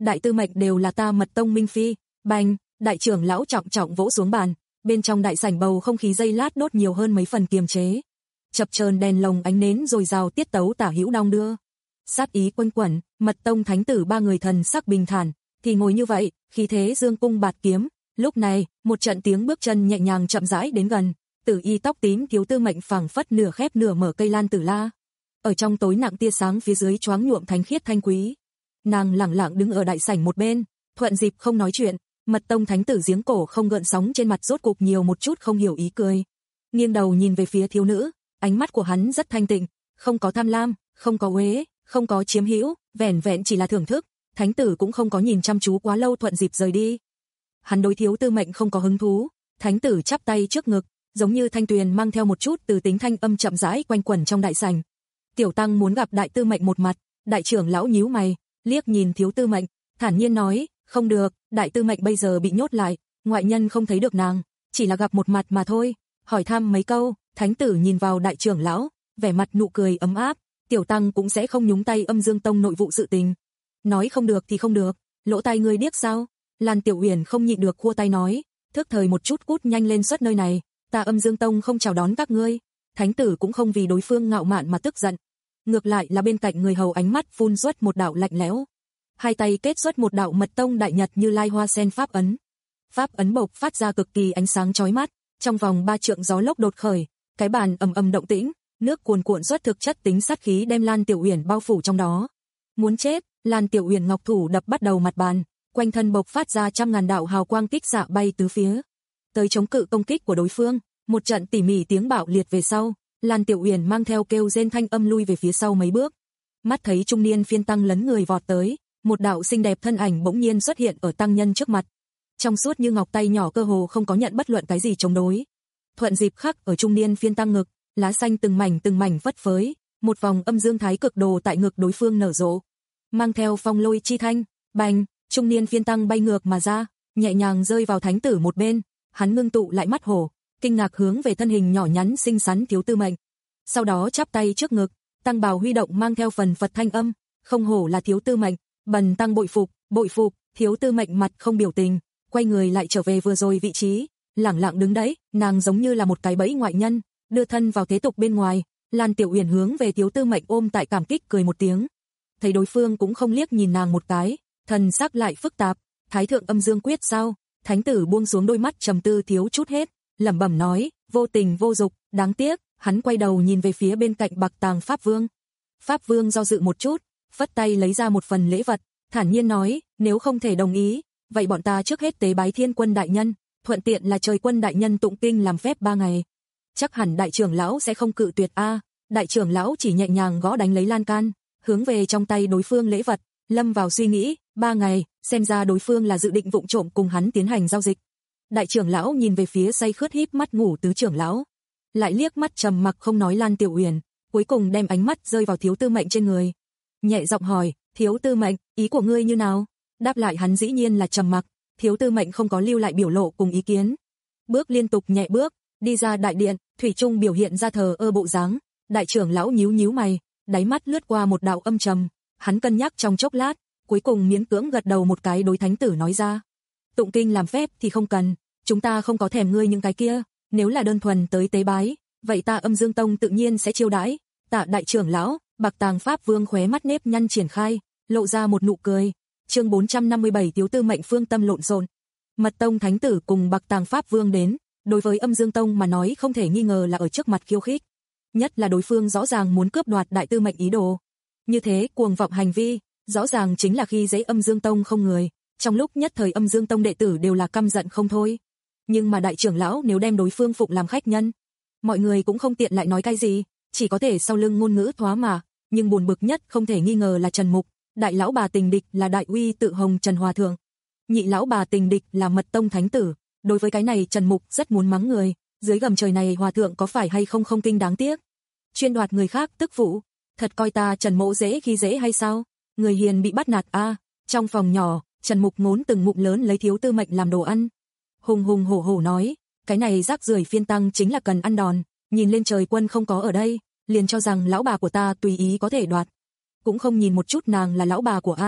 đại tư mệnh đều là ta Mật tông minh phi. Bành, đại trưởng lão trọng trọng vỗ xuống bàn, bên trong đại sảnh bầu không khí giây lát đốt nhiều hơn mấy phần kiềm chế. Chập chờn đèn lồng ánh nến rồi rào tiết tấu tả hữu đong đưa. Sát ý quanh quẩn, Mật tông thánh tử ba người thần sắc bình thản, thì ngồi như vậy, khí thế dương cung bạt kiếm. Lúc này, một trận tiếng bước chân nhẹ nhàng chậm rãi đến gần, Tử y tóc tím thiếu tư mệnh phảng phất nửa khép nửa mở cây lan tử la. Ở trong tối nặng tia sáng phía dưới choáng nhuộm thánh khiết thanh quý. Nàng lẳng lặng đứng ở đại sảnh một bên, thuận dịp không nói chuyện, Mật tông thánh tử giếng cổ không gợn sóng trên mặt rốt cục nhiều một chút không hiểu ý cười. Nghiêng đầu nhìn về phía thiếu nữ, ánh mắt của hắn rất thanh tịnh, không có tham lam, không có uế, không có chiếm hữu, vẻn vẹn chỉ là thưởng thức. Thánh tử cũng không có nhìn chăm chú quá lâu thuận dịp rời đi. Hắn đối thiếu tư mệnh không có hứng thú, thánh tử chắp tay trước ngực, giống như thanh tuyền mang theo một chút từ tính thanh âm chậm rãi quanh quẩn trong đại sảnh. Tiểu tăng muốn gặp đại tư mệnh một mặt, đại trưởng lão nhíu mày, liếc nhìn thiếu tư mệnh, thản nhiên nói, không được, đại tư mệnh bây giờ bị nhốt lại, ngoại nhân không thấy được nàng, chỉ là gặp một mặt mà thôi, hỏi thăm mấy câu. Thánh tử nhìn vào đại trưởng lão, vẻ mặt nụ cười ấm áp, tiểu tăng cũng sẽ không nhúng tay Âm Dương tông nội vụ sự tình. Nói không được thì không được, lỗ tai ngươi điếc sao? Lan Tiểu Uyển không nhịn được khua tay nói, thức thời một chút, cút nhanh lên xuất nơi này, ta Âm Dương tông không chào đón các ngươi. Thánh tử cũng không vì đối phương ngạo mạn mà tức giận, ngược lại là bên cạnh người hầu ánh mắt phun xuất một đạo lạnh lẽo, hai tay kết xuất một đạo Mật tông đại nhật Như Lai hoa sen pháp ấn. Pháp ấn bộc phát ra cực kỳ ánh sáng chói mắt, trong vòng ba trượng gió lốc đột khởi, cái bàn ầm ầm động tĩnh, nước cuồn cuộn xuất thực chất tính sát khí đem Lan Tiểu Uyển bao phủ trong đó. Muốn chết, Lan Tiểu Uyển ngọc thủ đập bắt đầu mặt bàn, quanh thân bộc phát ra trăm ngàn đạo hào quang kích xạ bay tứ phía, tới chống cự công kích của đối phương. Một trận tỉ mỉ tiếng bạo liệt về sau, Lan Tiểu Uyển mang theo kêu rên thanh âm lui về phía sau mấy bước. Mắt thấy trung niên phiên tăng lấn người vọt tới, một đạo xinh đẹp thân ảnh bỗng nhiên xuất hiện ở tăng nhân trước mặt. Trong suốt như ngọc tay nhỏ cơ hồ không có nhận bất luận cái gì chống đối. Thuận dịp khắc ở trung niên phiên tăng ngực, lá xanh từng mảnh từng mảnh phất phới, một vòng âm dương thái cực đồ tại ngực đối phương nở rộ, mang theo phong lôi chi thanh, bành, trung niên phiên tăng bay ngược mà ra, nhẹ nhàng rơi vào thánh tử một bên. Hắn ngưng tụ lại mắt hổ, kinh ngạc hướng về thân hình nhỏ nhắn xinh xắn thiếu tư mệnh, sau đó chắp tay trước ngực, tăng bào huy động mang theo phần Phật thanh âm, không hổ là thiếu tư mệnh, bần tăng bội phục, bội phục. Thiếu tư mệnh mặt không biểu tình, quay người lại trở về vừa rồi vị trí, lẳng lặng đứng đấy, nàng giống như là một cái bẫy ngoại nhân, đưa thân vào thế tục bên ngoài. Lan Tiểu Uyển hướng về thiếu tư mệnh ôm tại cảm kích cười một tiếng, thấy đối phương cũng không liếc nhìn nàng một cái, thần sắc lại phức tạp. Thái thượng âm dương quyết sao? Thánh tử buông xuống đôi mắt trầm tư thiếu chút hết, lẩm bẩm nói, vô tình vô dục, đáng tiếc. Hắn quay đầu nhìn về phía bên cạnh Bạc Tàng Pháp Vương. Pháp Vương do dự một chút, phất tay lấy ra một phần lễ vật, thản nhiên nói, nếu không thể đồng ý, vậy bọn ta trước hết tế bái Thiên Quân đại nhân, thuận tiện là Trời Quân đại nhân tụng kinh làm phép ba ngày. Chắc hẳn đại trưởng lão sẽ không cự tuyệt a. Đại trưởng lão chỉ nhẹ nhàng gõ đánh lấy lan can, hướng về trong tay đối phương lễ vật, lâm vào suy nghĩ, ba ngày, xem ra đối phương là dự định vụng trộm cùng hắn tiến hành giao dịch. Đại trưởng lão nhìn về phía say khướt híp mắt ngủ tứ trưởng lão, lại liếc mắt trầm mặc không nói Lan Tiểu Uyển, cuối cùng đem ánh mắt rơi vào thiếu tư mệnh trên người, nhẹ giọng hỏi, thiếu tư mệnh, ý của ngươi như nào? Đáp lại hắn dĩ nhiên là trầm mặc. Thiếu tư mệnh không có lưu lại biểu lộ cùng ý kiến, bước liên tục nhẹ bước đi ra đại điện, thủy chung biểu hiện ra thờ ơ bộ dáng. Đại trưởng lão nhíu nhíu mày, đáy mắt lướt qua một đạo âm trầm, hắn cân nhắc trong chốc lát, cuối cùng miễn cưỡng gật đầu một cái đối thánh tử nói ra, tụng kinh làm phép thì không cần, chúng ta không có thèm ngươi những cái kia, nếu là đơn thuần tới tế bái, vậy ta Âm Dương tông tự nhiên sẽ chiêu đãi. Tạ đại trưởng lão. Bạc Tàng Pháp Vương khóe mắt nếp nhăn triển khai, lộ ra một nụ cười. Chương bốn trăm năm mươi bảy thiếu tư mệnh phương tâm lộn xộn. Mật tông thánh tử cùng Bạc Tàng Pháp Vương đến, đối với Âm Dương tông mà nói không thể nghi ngờ là ở trước mặt khiêu khích, nhất là đối phương rõ ràng muốn cướp đoạt đại tư mệnh ý đồ. Như thế cuồng vọng hành vi, rõ ràng chính là khi dễ Âm Dương tông không người. Trong lúc nhất thời Âm Dương tông đệ tử đều là căm giận không thôi. Nhưng mà đại trưởng lão nếu đem đối phương phụng làm khách nhân, mọi người cũng không tiện lại nói cái gì, chỉ có thể sau lưng ngôn ngữ thoá mà. Nhưng buồn bực nhất không thể nghi ngờ là Trần Mục, đại lão bà tình địch là đại uy tự hồng Trần Hòa Thượng, nhị lão bà tình địch là Mật tông thánh tử. Đối với cái này Trần Mục rất muốn mắng người, dưới gầm trời này Hòa Thượng có phải hay không không kinh đáng tiếc, chuyên đoạt người khác tức phụ, thật coi ta Trần mỗ dễ khi dễ hay sao? Người hiền bị bắt nạt a. À. Trong phòng nhỏ, Trần Mục ngốn từng ngụm lớn lấy thiếu tư mệnh làm đồ ăn, hùng hùng hổ hổ nói, cái này rác rưởi phiên tăng chính là cần ăn đòn, nhìn lên Trời Quân không có ở đây, liền cho rằng lão bà của ta tùy ý có thể đoạt, cũng không nhìn một chút nàng là lão bà của ai,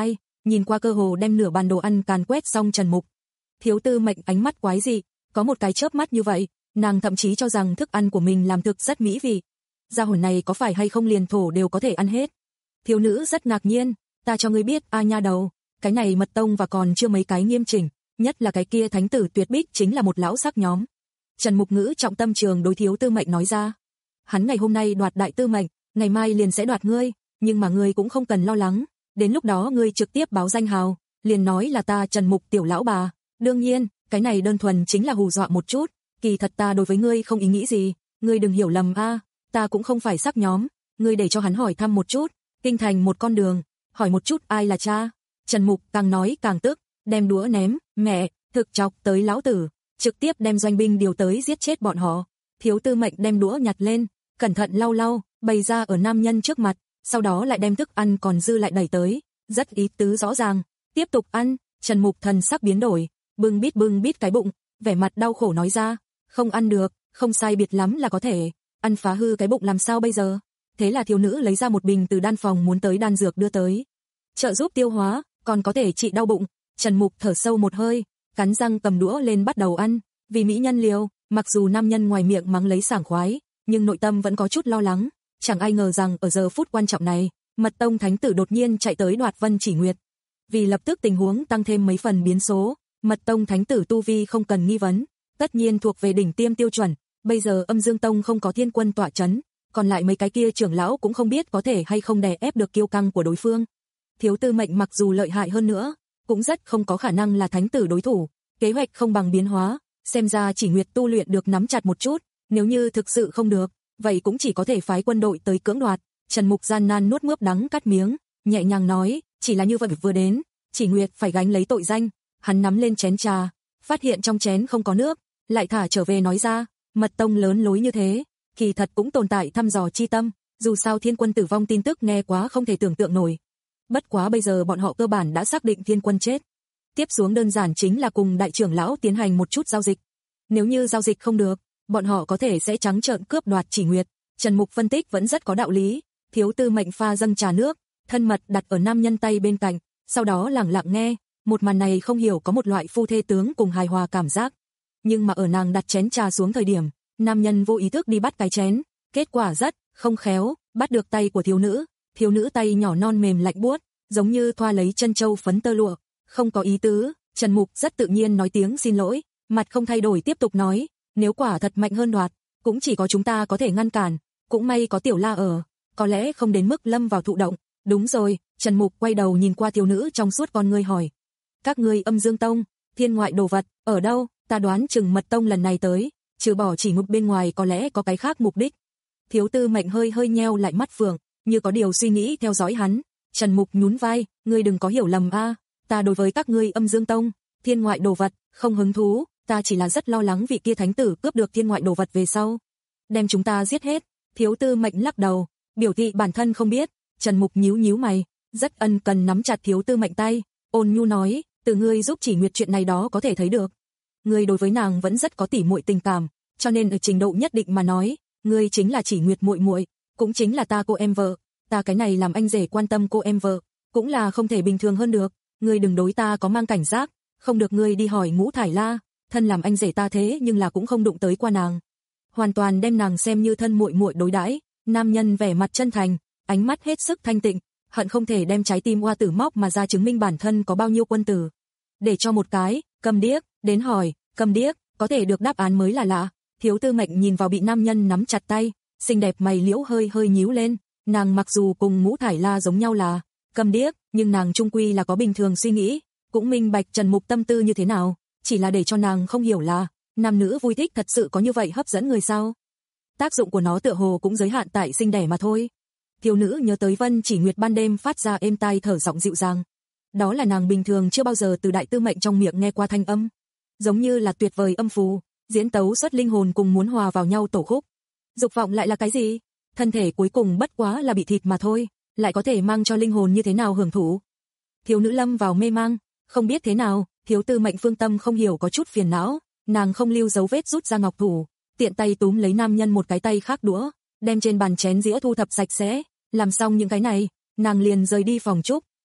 nhìn qua cơ hồ đem nửa bàn đồ ăn càn quét xong Trần Mục. Thiếu Tư Mệnh ánh mắt quái dị, có một cái chớp mắt như vậy, nàng thậm chí cho rằng thức ăn của mình làm thực rất mỹ vị. Gia hồn này có phải hay không liền thổ đều có thể ăn hết. Thiếu nữ rất ngạc nhiên, ta cho ngươi biết a nha đầu, cái này mật tông và còn chưa mấy cái nghiêm chỉnh, nhất là cái kia thánh tử tuyệt bích chính là một lão sắc nhóm. Trần Mục ngữ trọng tâm trường đối Thiếu Tư Mệnh nói ra. Hắn ngày hôm nay đoạt đại tư mệnh, ngày mai liền sẽ đoạt ngươi, nhưng mà ngươi cũng không cần lo lắng, đến lúc đó ngươi trực tiếp báo danh hào, liền nói là ta Trần Mục tiểu lão bà. Đương nhiên, cái này đơn thuần chính là hù dọa một chút, kỳ thật ta đối với ngươi không ý nghĩ gì, ngươi đừng hiểu lầm a, ta cũng không phải sắc nhóm, ngươi để cho hắn hỏi thăm một chút, kinh thành một con đường, hỏi một chút ai là cha. Trần Mục càng nói càng tức, đem đũa ném, mẹ, thực chọc tới lão tử, trực tiếp đem doanh binh điều tới giết chết bọn họ. Thiếu Tư Mệnh đem đũa nhặt lên, cẩn thận lau lau, bày ra ở nam nhân trước mặt, sau đó lại đem thức ăn còn dư lại đẩy tới, rất ý tứ rõ ràng, tiếp tục ăn. Trần Mục thần sắc biến đổi, bưng bít bưng bít cái bụng, vẻ mặt đau khổ nói ra, không ăn được, không sai biệt lắm là có thể, ăn phá hư cái bụng làm sao bây giờ. Thế là thiếu nữ lấy ra một bình từ đan phòng muốn tới đan dược đưa tới, trợ giúp tiêu hóa, còn có thể trị đau bụng. Trần Mục thở sâu một hơi, cắn răng cầm đũa lên bắt đầu ăn, vì mỹ nhân liều, mặc dù nam nhân ngoài miệng mắng lấy sảng khoái, nhưng nội tâm vẫn có chút lo lắng, chẳng ai ngờ rằng ở giờ phút quan trọng này, Mật Tông thánh tử đột nhiên chạy tới đoạt Vân Chỉ Nguyệt. Vì lập tức tình huống tăng thêm mấy phần biến số, Mật Tông thánh tử tu vi không cần nghi vấn, tất nhiên thuộc về đỉnh tiêm tiêu chuẩn, bây giờ Âm Dương Tông không có thiên quân tọa chấn, còn lại mấy cái kia trưởng lão cũng không biết có thể hay không đè ép được kiêu căng của đối phương. Thiếu Tư Mệnh mặc dù lợi hại hơn nữa, cũng rất không có khả năng là thánh tử đối thủ, kế hoạch không bằng biến hóa, xem ra Chỉ Nguyệt tu luyện được nắm chặt một chút, nếu như thực sự không được, vậy cũng chỉ có thể phái quân đội tới cưỡng đoạt. Trần Mục gian nan nuốt mướp đắng cắt miếng, nhẹ nhàng nói, chỉ là như vậy vừa đến, Chỉ Nguyệt phải gánh lấy tội danh. Hắn nắm lên chén trà, phát hiện trong chén không có nước, lại thả trở về nói ra, Mật Tông lớn lối như thế, kỳ thật cũng tồn tại thăm dò chi tâm, dù sao thiên quân tử vong tin tức nghe quá không thể tưởng tượng nổi. Bất quá bây giờ bọn họ cơ bản đã xác định thiên quân chết. Tiếp xuống đơn giản chính là cùng đại trưởng lão tiến hành một chút giao dịch. Nếu như giao dịch không được, bọn họ có thể sẽ trắng trợn cướp đoạt Chỉ Nguyệt. Trần Mục phân tích vẫn rất có đạo lý. Thiếu Tư Mệnh pha dâng trà nước, thân mật đặt ở nam nhân tay bên cạnh, sau đó lặng lặng nghe. Một màn này không hiểu có một loại phu thê tướng cùng hài hòa cảm giác. Nhưng mà ở nàng đặt chén trà xuống thời điểm, nam nhân vô ý thức đi bắt cái chén, kết quả rất không khéo, bắt được tay của thiếu nữ. Thiếu nữ tay nhỏ non mềm lạnh buốt, giống như thoa lấy chân châu phấn tơ lụa, không có ý tứ. Trần Mục rất tự nhiên nói tiếng xin lỗi, mặt không thay đổi tiếp tục nói, nếu quả thật mạnh hơn đoạt, cũng chỉ có chúng ta có thể ngăn cản, cũng may có Tiểu La ở, có lẽ không đến mức lâm vào thụ động. Đúng rồi. Trần Mục quay đầu nhìn qua thiếu nữ trong suốt con ngươi hỏi, các ngươi Âm Dương Tông, thiên ngoại đồ vật, ở đâu? Ta đoán chừng Mật Tông lần này tới, trừ bỏ Chỉ Nguyệt bên ngoài có lẽ có cái khác mục đích. Thiếu Tư Mệnh hơi hơi nheo lại mắt phượng, như có điều suy nghĩ theo dõi hắn. Trần Mục nhún vai, ngươi đừng có hiểu lầm a, ta đối với các ngươi Âm Dương Tông, thiên ngoại đồ vật, không hứng thú, ta chỉ là rất lo lắng vị kia thánh tử cướp được thiên ngoại đồ vật về sau, đem chúng ta giết hết. Thiếu Tư Mệnh lắc đầu, biểu thị bản thân không biết. Trần Mục nhíu nhíu mày, rất ân cần nắm chặt Thiếu Tư Mệnh tay, ôn nhu nói, từ ngươi giúp Chỉ Nguyệt chuyện này đó có thể thấy được, ngươi đối với nàng vẫn rất có tỉ muội tình cảm, cho nên ở trình độ nhất định mà nói, ngươi chính là Chỉ Nguyệt muội muội, cũng chính là ta cô em vợ, ta cái này làm anh rể quan tâm cô em vợ, cũng là không thể bình thường hơn được, ngươi đừng đối ta có mang cảnh giác, không được ngươi đi hỏi Ngũ Thải La, thân làm anh rể ta thế nhưng là cũng không đụng tới qua nàng, hoàn toàn đem nàng xem như thân muội muội đối đãi. Nam nhân vẻ mặt chân thành, ánh mắt hết sức thanh tịnh, hận không thể đem trái tim oa tử móc mà ra chứng minh bản thân có bao nhiêu quân tử. Để cho một cái, cầm điếc, đến hỏi, cầm điếc, có thể được đáp án mới là lạ. Thiếu Tư Mệnh nhìn vào bị nam nhân nắm chặt tay, xinh đẹp mày liễu hơi hơi nhíu lên, nàng mặc dù cùng Ngũ Thải La giống nhau là cầm điếc, nhưng nàng trung quy là có bình thường suy nghĩ, cũng minh bạch Trần Mục tâm tư như thế nào, chỉ là để cho nàng không hiểu là, nam nữ vui thích thật sự có như vậy hấp dẫn người sao? Tác dụng của nó tựa hồ cũng giới hạn tại sinh đẻ mà thôi. Thiếu nữ nhớ tới Vân Chỉ Nguyệt ban đêm phát ra êm tai thở giọng dịu dàng. Đó là nàng bình thường chưa bao giờ từ Đại Tư Mệnh trong miệng nghe qua thanh âm, giống như là tuyệt vời âm phù, diễn tấu xuất linh hồn cùng muốn hòa vào nhau tổ khúc. Dục vọng lại là cái gì? Thân thể cuối cùng bất quá là bị thịt mà thôi, lại có thể mang cho linh hồn như thế nào hưởng thụ? Thiếu nữ lâm vào mê mang, không biết thế nào. Thiếu Tư Mệnh phương tâm không hiểu có chút phiền não, nàng không lưu dấu vết rút ra ngọc thủ, tiện tay túm lấy nam nhân một cái tay khác đũa, đem trên bàn chén dĩa thu thập sạch sẽ, làm xong những cái này, nàng liền rời đi phòng trúc,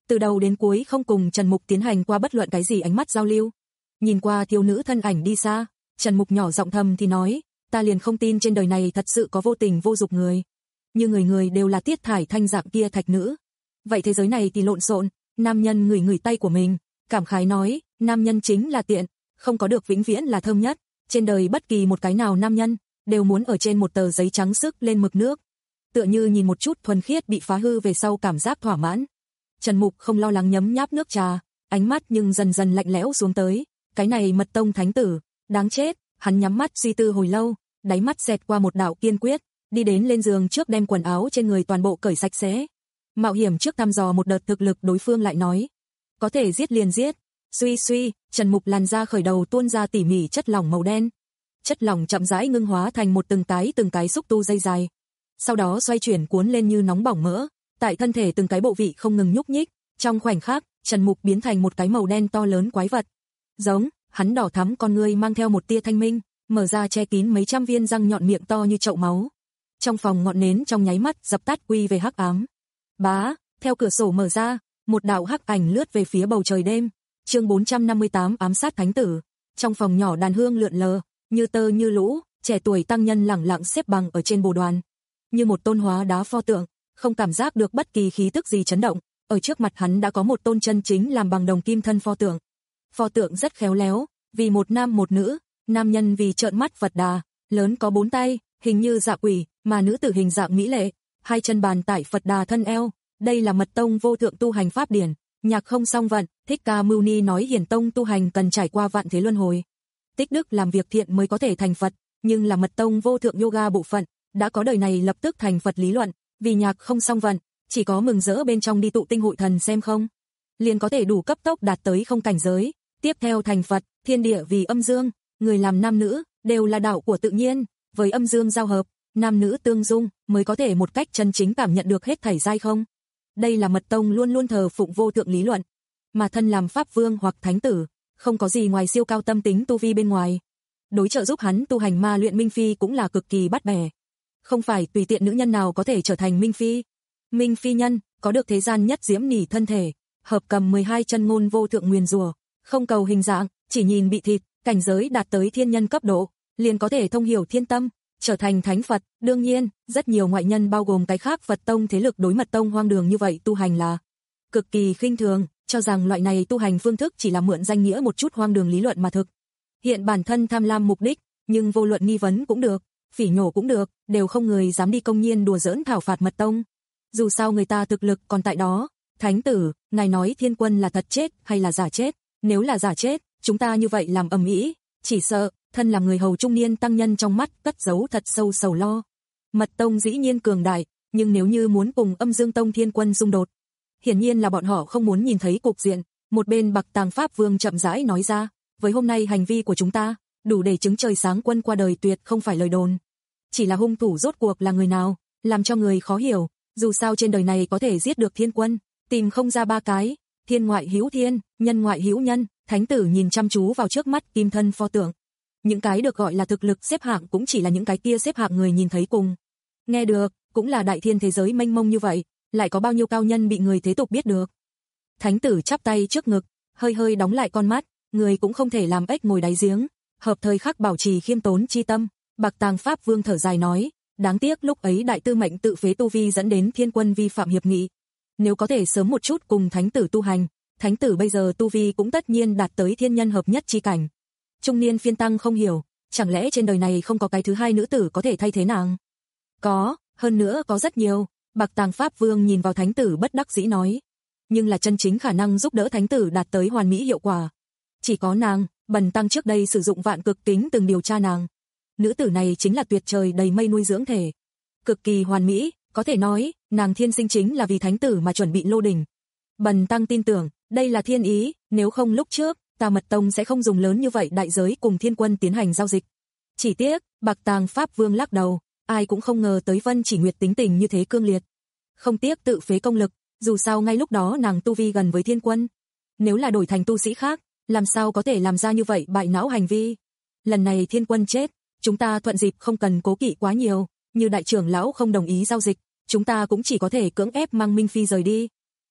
từ đầu đến cuối không cùng Trần Mục tiến hành qua bất luận cái gì ánh mắt giao lưu. Nhìn qua thiếu nữ thân ảnh đi xa, Trần Mục nhỏ giọng thầm thì nói, ta liền không tin trên đời này thật sự có vô tình vô dục người. Như người người đều là tiết thải thanh dạng kia thạch nữ. Vậy thế giới này thì lộn xộn, nam nhân ngửi ngửi tay của mình, cảm khái nói, nam nhân chính là tiện, không có được vĩnh viễn là thơm nhất. Trên đời bất kỳ một cái nào nam nhân, đều muốn ở trên một tờ giấy trắng sức lên mực nước. Tựa như nhìn một chút thuần khiết bị phá hư về sau cảm giác thỏa mãn. Trần Mục không lo lắng nhấm nháp nước trà, ánh mắt nhưng dần dần lạnh lẽo xuống tới. Cái này mật tông thánh tử, đáng chết, hắn nhắm mắt suy tư hồi lâu, đáy mắt xẹt qua một đạo kiên quyết, đi đến lên giường trước đem quần áo trên người toàn bộ cởi sạch sẽ. Mạo hiểm trước thăm dò một đợt thực lực đối phương lại nói, có thể giết liền giết. Suy suy, Trần Mục làn da khởi đầu tuôn ra tỉ mỉ chất lỏng màu đen. Chất lỏng chậm rãi ngưng hóa thành một từng cái từng cái xúc tu dây dài. Sau đó xoay chuyển cuốn lên như nóng bỏng mỡ, tại thân thể từng cái bộ vị không ngừng nhúc nhích, trong khoảnh khắc, Trần Mục biến thành một cái màu đen to lớn quái vật. Giống, hắn đỏ thắm con ngươi mang theo một tia thanh minh, mở ra che kín mấy trăm viên răng nhọn miệng to như chậu máu. Trong phòng ngọn nến trong nháy mắt dập tắt quy về hắc ám. Bá, theo cửa sổ mở ra, một đạo hắc ảnh lướt về phía bầu trời đêm. Chương bốn trăm năm mươi tám ám sát thánh tử. Trong phòng nhỏ đàn hương lượn lờ, như tơ như lũ, trẻ tuổi tăng nhân lẳng lặng xếp bằng ở trên bồ đoàn, như một tôn hóa đá pho tượng, không cảm giác được bất kỳ khí tức gì chấn động. Ở trước mặt hắn đã có một tôn chân chính làm bằng đồng kim thân pho tượng. Pho tượng rất khéo léo, vì một nam một nữ, nam nhân vì trợn mắt Phật Đà, lớn có bốn tay, hình như dạ quỷ, mà nữ tử hình dạng mỹ lệ, hai chân bàn tại Phật Đà thân eo. Đây là mật tông vô thượng tu hành pháp điển, nhạc không song vận. Thích Ca Mâu Ni nói hiển tông tu hành cần trải qua vạn thế luân hồi, tích đức làm việc thiện mới có thể thành Phật, nhưng là mật tông vô thượng yoga bộ phận, đã có đời này lập tức thành Phật lý luận, vì nhạc không song vận, chỉ có mừng rỡ bên trong đi tụ tinh hội thần xem không, liền có thể đủ cấp tốc đạt tới không cảnh giới, tiếp theo thành Phật. Thiên địa vì âm dương, người làm nam nữ đều là đạo của tự nhiên, với âm dương giao hợp, nam nữ tương dung mới có thể một cách chân chính cảm nhận được hết thảy giai không. Đây là mật tông luôn luôn thờ phụng vô thượng lý luận, mà thân làm pháp vương hoặc thánh tử, không có gì ngoài siêu cao tâm tính tu vi bên ngoài. Đối trợ giúp hắn tu hành ma luyện Minh Phi cũng là cực kỳ bắt bẻ. Không phải tùy tiện nữ nhân nào có thể trở thành Minh Phi. Minh Phi nhân, có được thế gian nhất diễm nỉ thân thể, hợp cầm mười hai chân ngôn vô thượng nguyền rủa, không cầu hình dạng, chỉ nhìn bị thịt, cảnh giới đạt tới thiên nhân cấp độ, liền có thể thông hiểu thiên tâm, trở thành thánh Phật. Đương nhiên, rất nhiều ngoại nhân bao gồm cái khác Phật tông thế lực đối mật tông hoang đường như vậy tu hành là cực kỳ khinh thường, cho rằng loại này tu hành phương thức chỉ là mượn danh nghĩa một chút hoang đường lý luận mà thực hiện bản thân tham lam mục đích, nhưng vô luận nghi vấn cũng được, phỉ nhổ cũng được, đều không người dám đi công nhiên đùa giỡn thảo phạt mật tông. Dù sao người ta thực lực còn tại đó. Thánh tử, ngài nói Thiên Quân là thật chết hay là giả chết? Nếu là giả chết, chúng ta như vậy làm ầm ĩ, chỉ sợ thân làm người hầu trung niên tăng nhân trong mắt cất giấu thật sâu sầu lo. Mật tông dĩ nhiên cường đại, nhưng nếu như muốn cùng Âm Dương Tông Thiên Quân xung đột, hiển nhiên là bọn họ không muốn nhìn thấy cục diện. Một bên Bạc Tàng Pháp Vương chậm rãi nói ra, với hôm nay hành vi của chúng ta, đủ để chứng trời sáng quân qua đời tuyệt không phải lời đồn. Chỉ là hung thủ rốt cuộc là người nào, làm cho người khó hiểu. Dù sao trên đời này có thể giết được Thiên Quân, tìm không ra ba cái. Thiên ngoại hữu thiên, nhân ngoại hữu nhân. Thánh tử nhìn chăm chú vào trước mắt kim thân pho tượng. Những cái được gọi là thực lực xếp hạng cũng chỉ là những cái kia xếp hạng người nhìn thấy cùng nghe được, cũng là đại thiên thế giới mênh mông như vậy, lại có bao nhiêu cao nhân bị người thế tục biết được. Thánh tử chắp tay trước ngực, hơi hơi đóng lại con mắt, người cũng không thể làm ếch ngồi đáy giếng, hợp thời khắc bảo trì khiêm tốn chi tâm. Bạc Tàng Pháp Vương thở dài nói, đáng tiếc lúc ấy đại tư mệnh tự phế tu vi dẫn đến Thiên Quân vi phạm hiệp nghị. Nếu có thể sớm một chút cùng thánh tử tu hành, thánh tử bây giờ tu vi cũng tất nhiên đạt tới thiên nhân hợp nhất chi cảnh. Trung niên phiên tăng không hiểu, chẳng lẽ trên đời này không có cái thứ hai nữ tử có thể thay thế nàng? Có, hơn nữa có rất nhiều. Bạc Tàng Pháp Vương nhìn vào thánh tử bất đắc dĩ nói, nhưng là chân chính khả năng giúp đỡ thánh tử đạt tới hoàn mỹ hiệu quả, chỉ có nàng. Bần tăng trước đây sử dụng vạn cực kính từng điều tra nàng. Nữ tử này chính là tuyệt trời đầy mây nuôi dưỡng thể, cực kỳ hoàn mỹ, có thể nói, nàng thiên sinh chính là vì thánh tử mà chuẩn bị lô đỉnh. Bần tăng tin tưởng, đây là thiên ý, nếu không lúc trước, ta mật tông sẽ không dùng lớn như vậy đại giới cùng Thiên Quân tiến hành giao dịch. Chỉ tiếc, Bạc Tàng Pháp Vương lắc đầu, ai cũng không ngờ tới Vân Chỉ Nguyệt tính tình như thế cương liệt. Không tiếc tự phế công lực, dù sao ngay lúc đó nàng tu vi gần với Thiên Quân. Nếu là đổi thành tu sĩ khác, làm sao có thể làm ra như vậy bại não hành vi. Lần này Thiên Quân chết, chúng ta thuận dịp không cần cố kỵ quá nhiều, như đại trưởng lão không đồng ý giao dịch, chúng ta cũng chỉ có thể cưỡng ép mang Minh Phi rời đi.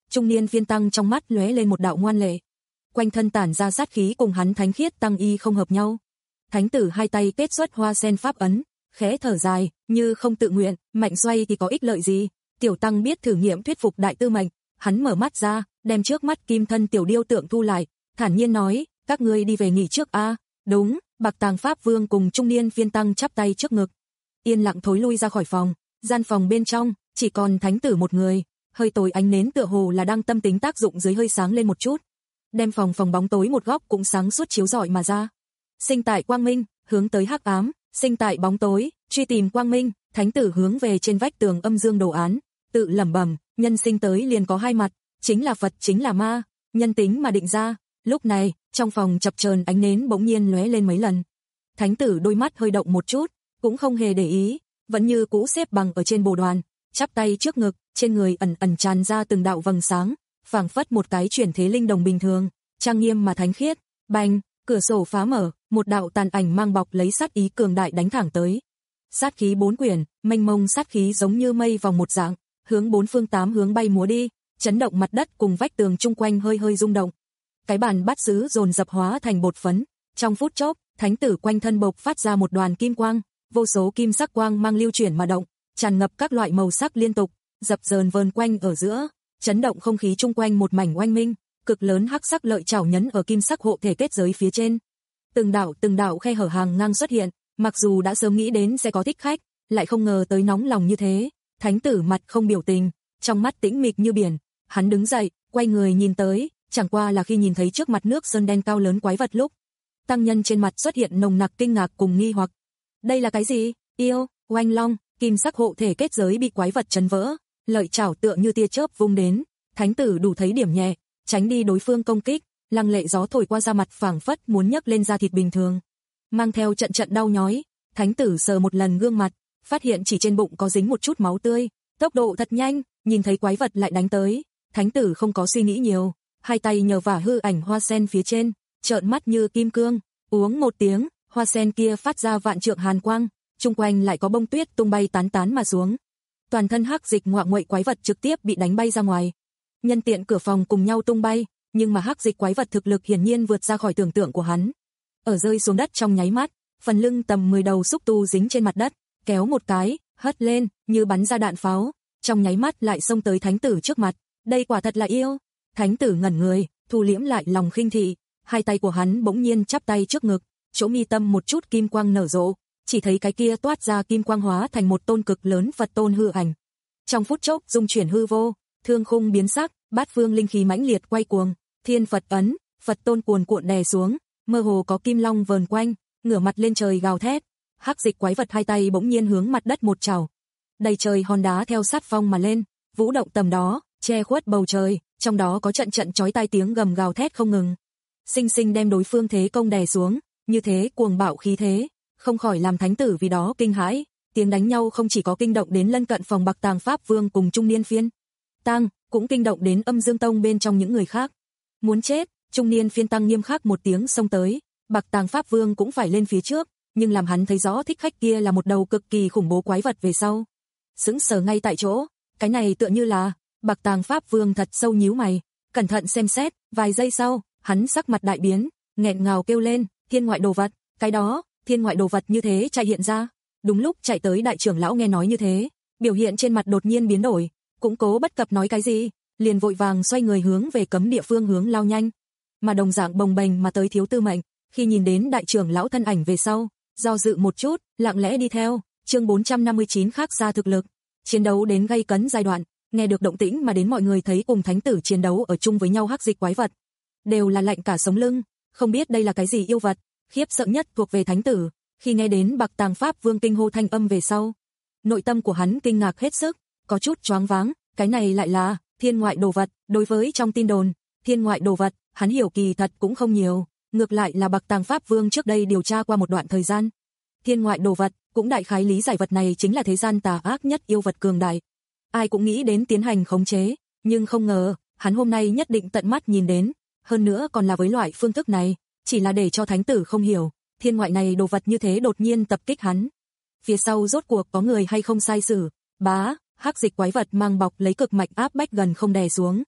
Trung niên phiên tăng trong mắt lóe lên một đạo ngoan lệ. Quanh thân tản ra sát khí cùng hắn thánh khiết tăng y không hợp nhau. Thánh tử hai tay kết xuất hoa sen pháp ấn, khẽ thở dài, như không tự nguyện, mạnh xoay thì có ích lợi gì? Tiểu tăng biết thử nghiệm thuyết phục đại tư mệnh, hắn mở mắt ra, đem trước mắt kim thân tiểu điêu tượng thu lại, thản nhiên nói, các ngươi đi về nghỉ trước a. À? Đúng, Bạc Tàng Pháp Vương cùng trung niên phiên tăng chắp tay trước ngực. Yên lặng thối lui ra khỏi phòng, gian phòng bên trong, chỉ còn thánh tử một người, hơi tối ánh nến tựa hồ là đang tâm tính tác dụng dưới hơi sáng lên một chút. Đem phòng phòng bóng tối một góc cũng sáng suốt chiếu rọi mà ra. Sinh tại quang minh, hướng tới hắc ám, sinh tại bóng tối, truy tìm quang minh, thánh tử hướng về trên vách tường âm dương đồ án, tự lẩm bẩm, nhân sinh tới liền có hai mặt, chính là Phật chính là ma, nhân tính mà định ra. Lúc này, trong phòng chập chờn ánh nến bỗng nhiên lóe lên mấy lần. Thánh tử đôi mắt hơi động một chút, cũng không hề để ý, vẫn như cũ xếp bằng ở trên bồ đoàn, chắp tay trước ngực, trên người ẩn ẩn tràn ra từng đạo vầng sáng, phảng phất một cái chuyển thế linh đồng bình thường, trang nghiêm mà thánh khiết. Bành, cửa sổ phá mở, một đạo tàn ảnh mang bọc lấy sát ý cường đại đánh thẳng tới. Sát khí bốn quyển, mênh mông sát khí giống như mây vòng một dạng, hướng bốn phương tám hướng bay múa đi, chấn động mặt đất cùng vách tường chung quanh hơi hơi rung động. Cái bàn bát sứ dồn dập hóa thành bột phấn, trong phút chốc, thánh tử quanh thân bộc phát ra một đoàn kim quang, vô số kim sắc quang mang lưu chuyển mà động, tràn ngập các loại màu sắc liên tục, dập dờn vờn quanh ở giữa, chấn động không khí chung quanh một mảnh oanh minh, cực lớn hắc sắc lợi chảo nhấn ở kim sắc hộ thể kết giới phía trên. Từng đạo từng đạo khe hở hàng ngang xuất hiện, mặc dù đã sớm nghĩ đến sẽ có thích khách, lại không ngờ tới nóng lòng như thế. Thánh tử mặt không biểu tình, trong mắt tĩnh mịch như biển, hắn đứng dậy, quay người nhìn tới, chẳng qua là khi nhìn thấy trước mặt nước sơn đen cao lớn quái vật lúc, tăng nhân trên mặt xuất hiện nồng nặc kinh ngạc cùng nghi hoặc. Đây là cái gì? Yêu, oanh long, kim sắc hộ thể kết giới bị quái vật chấn vỡ, lợi chảo tựa như tia chớp vung đến, thánh tử đủ thấy điểm nhẹ, tránh đi đối phương công kích, lăng lệ gió thổi qua da mặt phảng phất muốn nhấc lên da thịt bình thường, mang theo trận trận đau nhói. Thánh tử sờ một lần gương mặt, phát hiện chỉ trên bụng có dính một chút máu tươi, tốc độ thật nhanh, nhìn thấy quái vật lại đánh tới, thánh tử không có suy nghĩ nhiều, hai tay nhờ vả hư ảnh hoa sen phía trên, trợn mắt như kim cương, uống một tiếng, hoa sen kia phát ra vạn trượng hàn quang, chung quanh lại có bông tuyết tung bay tán tán mà xuống. Toàn thân hắc dịch ngoạ nguậy quái vật trực tiếp bị đánh bay ra ngoài. Nhân tiện cửa phòng cùng nhau tung bay, nhưng mà hắc dịch quái vật thực lực hiển nhiên vượt ra khỏi tưởng tượng của hắn. Ở rơi xuống đất trong nháy mắt, phần lưng tầm mười đầu xúc tu dính trên mặt đất, kéo một cái, hất lên, như bắn ra đạn pháo, trong nháy mắt lại xông tới thánh tử trước mặt. Đây quả thật là yêu. Thánh tử ngẩn người, thu liễm lại lòng khinh thị, hai tay của hắn bỗng nhiên chắp tay trước ngực, chỗ mi tâm một chút kim quang nở rộ, chỉ thấy cái kia toát ra kim quang hóa thành một tôn cực lớn Phật tôn hư ảnh. Trong phút chốc dung chuyển hư vô, thương khung biến sắc, bát phương linh khí mãnh liệt quay cuồng, thiên Phật ấn, Phật tôn cuồn cuộn đè xuống, mơ hồ có kim long vờn quanh, ngửa mặt lên trời gào thét. Hắc dịch quái vật hai tay bỗng nhiên hướng mặt đất một trảo, đầy trời hòn đá theo sát phong mà lên, vũ động tầm đó, che khuất bầu trời, trong đó có trận trận chói tai tiếng gầm gào thét không ngừng, sinh sinh đem đối phương thế công đè xuống, như thế cuồng bạo khí thế, không khỏi làm thánh tử vì đó kinh hãi. Tiếng đánh nhau không chỉ có kinh động đến lân cận phòng Bạc Tàng Pháp Vương cùng trung niên phiên tăng, cũng kinh động đến Âm Dương Tông bên trong những người khác. Muốn chết, trung niên phiên tăng nghiêm khắc một tiếng xông tới, Bạc Tàng Pháp Vương cũng phải lên phía trước, nhưng làm hắn thấy rõ thích khách kia là một đầu cực kỳ khủng bố quái vật về sau, sững sờ ngay tại chỗ. Cái này tựa như là, Bạc Tàng Pháp Vương thật sâu nhíu mày, cẩn thận xem xét, vài giây sau, hắn sắc mặt đại biến, nghẹn ngào kêu lên, thiên ngoại đồ vật, cái đó, thiên ngoại đồ vật như thế chạy hiện ra. Đúng lúc chạy tới đại trưởng lão nghe nói như thế, biểu hiện trên mặt đột nhiên biến đổi, cũng cố bất cập nói cái gì, liền vội vàng xoay người hướng về cấm địa phương hướng lao nhanh. Mà đồng dạng bồng bềnh mà tới thiếu tư mệnh, khi nhìn đến đại trưởng lão thân ảnh về sau, do dự một chút, lặng lẽ đi theo. Chương bốn trăm năm mươi chín khác ra thực lực, chiến đấu đến gay cấn giai đoạn, nghe được động tĩnh mà đến mọi người thấy cùng thánh tử chiến đấu ở chung với nhau hắc dịch quái vật, đều là lạnh cả sống lưng, không biết đây là cái gì yêu vật. Khiếp sợ nhất thuộc về thánh tử, khi nghe đến Bạc Tàng Pháp Vương kinh hô thanh âm về sau, nội tâm của hắn kinh ngạc hết sức, có chút choáng váng, cái này lại là thiên ngoại đồ vật. Đối với trong tin đồn, thiên ngoại đồ vật, hắn hiểu kỳ thật cũng không nhiều, ngược lại là Bạc Tàng Pháp Vương trước đây điều tra qua một đoạn thời gian. Thiên ngoại đồ vật, cũng đại khái lý giải vật này chính là thế gian tà ác nhất yêu vật cường đại. Ai cũng nghĩ đến tiến hành khống chế, nhưng không ngờ, hắn hôm nay nhất định tận mắt nhìn đến, hơn nữa còn là với loại phương thức này, chỉ là để cho thánh tử không hiểu, thiên ngoại này đồ vật như thế đột nhiên tập kích hắn. Phía sau rốt cuộc có người hay không sai xử, bá, hắc dịch quái vật mang bọc lấy cực mạch áp bách gần không đè xuống.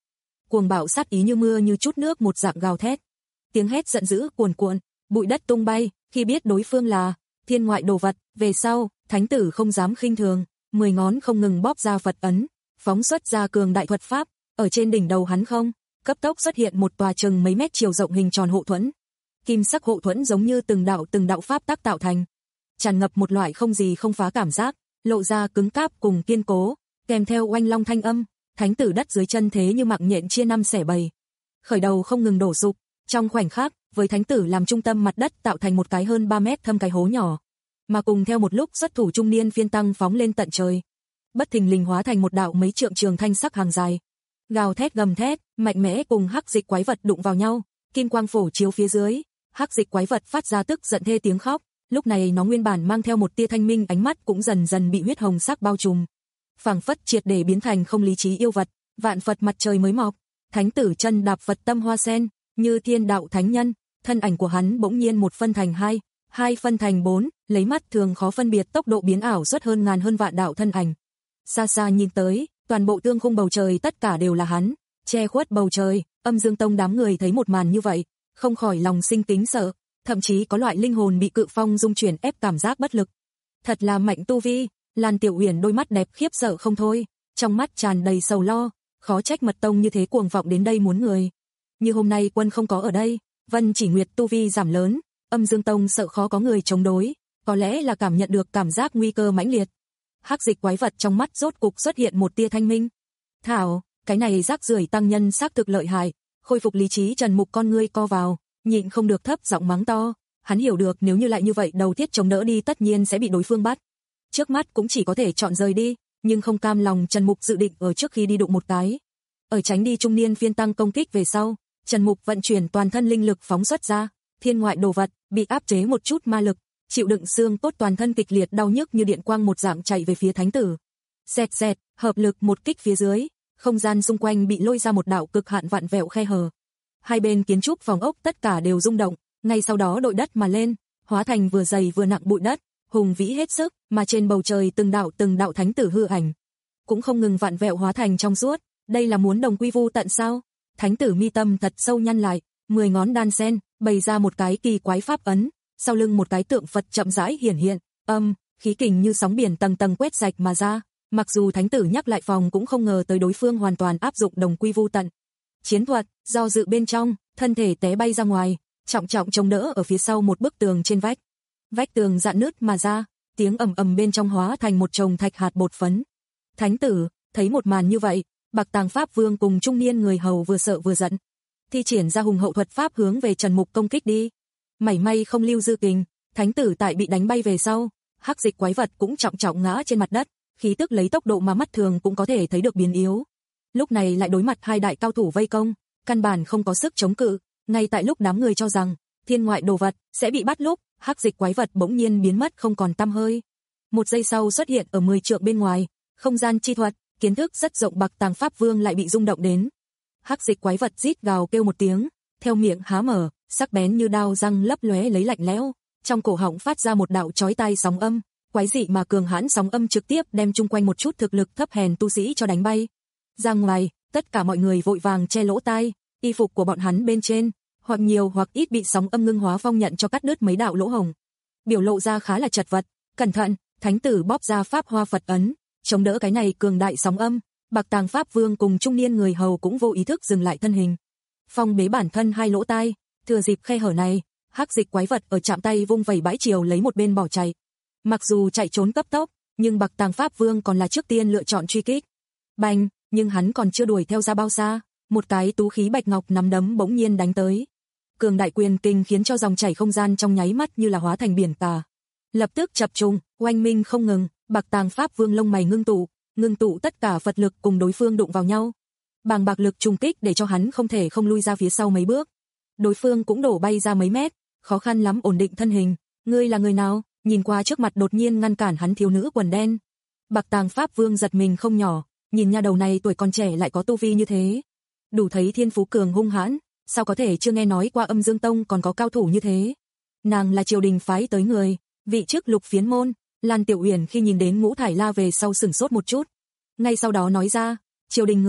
cuồng bạo sát ý như mưa như chút nước một dạng gào thét. Tiếng hét giận dữ cuồn cuộn, bụi đất tung bay, khi biết đối phương là thiên ngoại đồ vật, về sau, thánh tử không dám khinh thường, mười ngón không ngừng bóp ra Phật ấn, phóng xuất ra cường đại thuật pháp, ở trên đỉnh đầu hắn không, cấp tốc xuất hiện một tòa chừng mấy mét chiều rộng hình tròn hộ thuẫn. Kim sắc hộ thuẫn giống như từng đạo từng đạo pháp tác tạo thành, tràn ngập một loại không gì không phá cảm giác, lộ ra cứng cáp cùng kiên cố, kèm theo oanh long thanh âm, thánh tử đất dưới chân thế như mạng nhện chia năm xẻ bảy. Khởi đầu không ngừng đổ sụp, trong khoảnh khắc, với thánh tử làm trung tâm mặt đất tạo thành một cái hơn ba mét thâm cái hố nhỏ, mà cùng theo một lúc xuất thủ trung niên phiên tăng phóng lên tận trời, bất thình lình hóa thành một đạo mấy trượng trường thanh sắc hàng dài, gào thét gầm thét, mạnh mẽ cùng hắc dịch quái vật đụng vào nhau, kim quang phổ chiếu phía dưới, hắc dịch quái vật phát ra tức giận thê tiếng khóc, lúc này nó nguyên bản mang theo một tia thanh minh ánh mắt cũng dần dần bị huyết hồng sắc bao trùm, phảng phất triệt để biến thành không lý trí yêu vật, vạn Phật mặt trời mới mọc, thánh tử chân đạp Phật tâm hoa sen, như thiên đạo thánh nhân, thân ảnh của hắn bỗng nhiên một phân thành hai, hai phân thành bốn, lấy mắt thường khó phân biệt tốc độ biến ảo suốt hơn ngàn hơn vạn đạo thân ảnh. Xa xa nhìn tới, toàn bộ tương khung bầu trời tất cả đều là hắn, che khuất bầu trời, Âm Dương Tông đám người thấy một màn như vậy, không khỏi lòng sinh kính sợ, thậm chí có loại linh hồn bị cự phong dung chuyển ép cảm giác bất lực. Thật là mạnh tu vi, Lan Tiểu Uyển đôi mắt đẹp khiếp sợ không thôi, trong mắt tràn đầy sầu lo, khó trách Mật Tông như thế cuồng vọng đến đây muốn người. Như hôm nay quân không có ở đây, Vân Chỉ Nguyệt tu vi giảm lớn, Âm Dương Tông sợ khó có người chống đối, có lẽ là cảm nhận được cảm giác nguy cơ mãnh liệt. Hắc dịch quái vật trong mắt rốt cục xuất hiện một tia thanh minh. Thảo, cái này rác rưởi tăng nhân xác thực lợi hại, khôi phục lý trí Trần Mục con ngươi co vào, nhịn không được thấp giọng mắng to, hắn hiểu được nếu như lại như vậy đầu thiết chống đỡ đi tất nhiên sẽ bị đối phương bắt. Trước mắt cũng chỉ có thể chọn rời đi, nhưng không cam lòng Trần Mục dự định ở trước khi đi đụng một cái. Ở tránh đi trung niên phiên tăng công kích về sau, Trần Mục vận chuyển toàn thân linh lực phóng xuất ra, thiên ngoại đồ vật, bị áp chế một chút ma lực, chịu đựng xương cốt toàn thân kịch liệt đau nhức như điện quang một dạng chạy về phía thánh tử. Xẹt xẹt, hợp lực một kích phía dưới, không gian xung quanh bị lôi ra một đạo cực hạn vạn vẹo khe hở. Hai bên kiến trúc phòng ốc tất cả đều rung động, ngay sau đó đội đất mà lên, hóa thành vừa dày vừa nặng bụi đất, hùng vĩ hết sức, mà trên bầu trời từng đạo từng đạo thánh tử hư ảnh, cũng không ngừng vạn vẹo hóa thành trong suốt, đây là muốn đồng quy vu tận sao? Thánh tử mi tâm thật sâu nhăn lại, mười ngón đan sen, bày ra một cái kỳ quái pháp ấn, sau lưng một cái tượng Phật chậm rãi hiển hiện, âm, khí kình như sóng biển tầng tầng quét rạch mà ra, mặc dù thánh tử nhắc lại phòng cũng không ngờ tới đối phương hoàn toàn áp dụng đồng quy vu tận. Chiến thuật, do dự bên trong, thân thể té bay ra ngoài, trọng trọng chống đỡ ở phía sau một bức tường trên vách. Vách tường rạn nứt mà ra, tiếng ầm ầm bên trong hóa thành một chồng thạch hạt bột phấn. Thánh tử, thấy một màn như vậy, Bạc Tàng Pháp Vương cùng trung niên người hầu vừa sợ vừa giận, thi triển ra hùng hậu thuật pháp hướng về Trần Mục công kích đi. Mảy may không lưu dư kình, thánh tử tại bị đánh bay về sau, hắc dịch quái vật cũng trọng trọng ngã trên mặt đất, khí tức lấy tốc độ mà mắt thường cũng có thể thấy được biến yếu. Lúc này lại đối mặt hai đại cao thủ vây công, căn bản không có sức chống cự, ngay tại lúc đám người cho rằng thiên ngoại đồ vật sẽ bị bắt lúc, hắc dịch quái vật bỗng nhiên biến mất không còn tăm hơi. Một giây sau xuất hiện ở mười trượng bên ngoài, không gian chi thuật, kiến thức rất rộng Bạc Tàng Pháp Vương lại bị rung động đến. Hắc dịch quái vật rít gào kêu một tiếng, theo miệng há mở, sắc bén như đao răng lấp lóe lấy lạnh lẽo, trong cổ họng phát ra một đạo chói tai sóng âm, quái dị mà cường hãn sóng âm trực tiếp đem chung quanh một chút thực lực thấp hèn tu sĩ cho đánh bay. Ra ngoài, tất cả mọi người vội vàng che lỗ tai, y phục của bọn hắn bên trên, hoặc nhiều hoặc ít bị sóng âm ngưng hóa phong nhận cho cắt đứt mấy đạo lỗ hổng. Biểu lộ ra khá là chật vật, cẩn thận, thánh tử bóp ra pháp hoa Phật ấn, chống đỡ cái này cường đại sóng âm, Bạc Tàng Pháp Vương cùng trung niên người hầu cũng vô ý thức dừng lại thân hình. Phong bế bản thân hai lỗ tai, thừa dịp khe hở này, hắc dịch quái vật ở chạm tay vung vẩy bãi chiều lấy một bên bỏ chạy. Mặc dù chạy trốn cấp tốc, nhưng Bạc Tàng Pháp Vương còn là trước tiên lựa chọn truy kích. Bành, nhưng hắn còn chưa đuổi theo ra bao xa, một cái tú khí bạch ngọc nắm đấm bỗng nhiên đánh tới. Cường đại quyền kinh khiến cho dòng chảy không gian trong nháy mắt như là hóa thành biển cả. Lập tức chập trùng, oanh minh không ngừng, Bạc Tàng Pháp Vương lông mày ngưng tụ, ngưng tụ tất cả Phật lực cùng đối phương đụng vào nhau. Bàng bạc lực trùng kích để cho hắn không thể không lui ra phía sau mấy bước. Đối phương cũng đổ bay ra mấy mét, khó khăn lắm ổn định thân hình. Ngươi là người nào? Nhìn qua trước mặt đột nhiên ngăn cản hắn thiếu nữ quần đen. Bạc Tàng Pháp Vương giật mình không nhỏ, nhìn nha đầu này tuổi còn trẻ lại có tu vi như thế, đủ thấy thiên phú cường hung hãn, sao có thể chưa nghe nói qua Âm Dương Tông còn có cao thủ như thế. Nàng là triều đình phái tới người, vị chức lục phiến môn. Lan Tiểu Uyển khi nhìn đến Ngũ Thải La về sau sửng sốt một chút, ngay sau đó nói ra, triều đình người,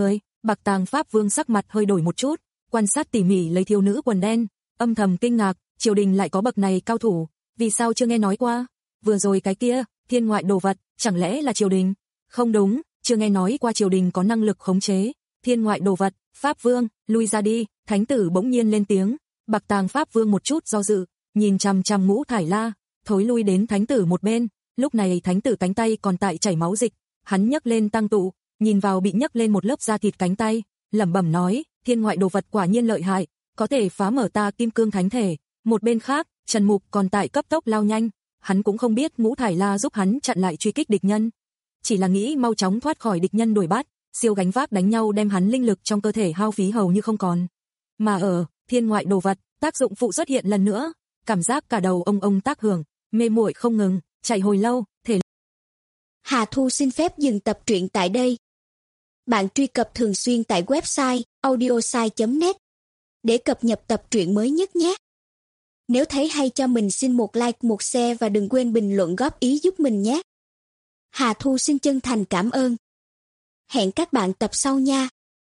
Bạc Tàng Pháp Vương sắc mặt hơi đổi một chút, quan sát tỉ mỉ lấy thiếu nữ quần đen, âm thầm kinh ngạc, triều đình lại có bậc này cao thủ, vì sao chưa nghe nói qua? Vừa rồi cái kia, thiên ngoại đồ vật, chẳng lẽ là triều đình? Không đúng, chưa nghe nói qua triều đình có năng lực khống chế thiên ngoại đồ vật. Pháp Vương, lui ra đi. Thánh tử bỗng nhiên lên tiếng. Bạc Tàng Pháp Vương một chút do dự, nhìn chằm chằm Ngũ Thải La, thối lui đến thánh tử một bên. Lúc này thánh tử cánh tay còn tại chảy máu dịch, hắn nhấc lên tăng tụ, nhìn vào bị nhấc lên một lớp da thịt cánh tay, lẩm bẩm nói, thiên ngoại đồ vật quả nhiên lợi hại, có thể phá mở ta kim cương thánh thể. Một bên khác, Trần Mục còn tại cấp tốc lao nhanh, hắn cũng không biết Ngũ Thải La giúp hắn chặn lại truy kích địch nhân, chỉ là nghĩ mau chóng thoát khỏi địch nhân đuổi bắt, siêu gánh vác đánh nhau đem hắn linh lực trong cơ thể hao phí hầu như không còn. Mà ở thiên ngoại đồ vật, tác dụng phụ xuất hiện lần nữa, cảm giác cả đầu ông ông tác hưởng, mê muội không ngừng, chạy hồi lâu, thể. Hà Thu xin phép dừng tập truyện tại đây. Bạn truy cập thường xuyên tại website audiosai chấm net để cập nhật tập truyện mới nhất nhé. Nếu thấy hay cho mình xin một like, một share và đừng quên bình luận góp ý giúp mình nhé. Hà Thu xin chân thành cảm ơn. Hẹn các bạn tập sau nha.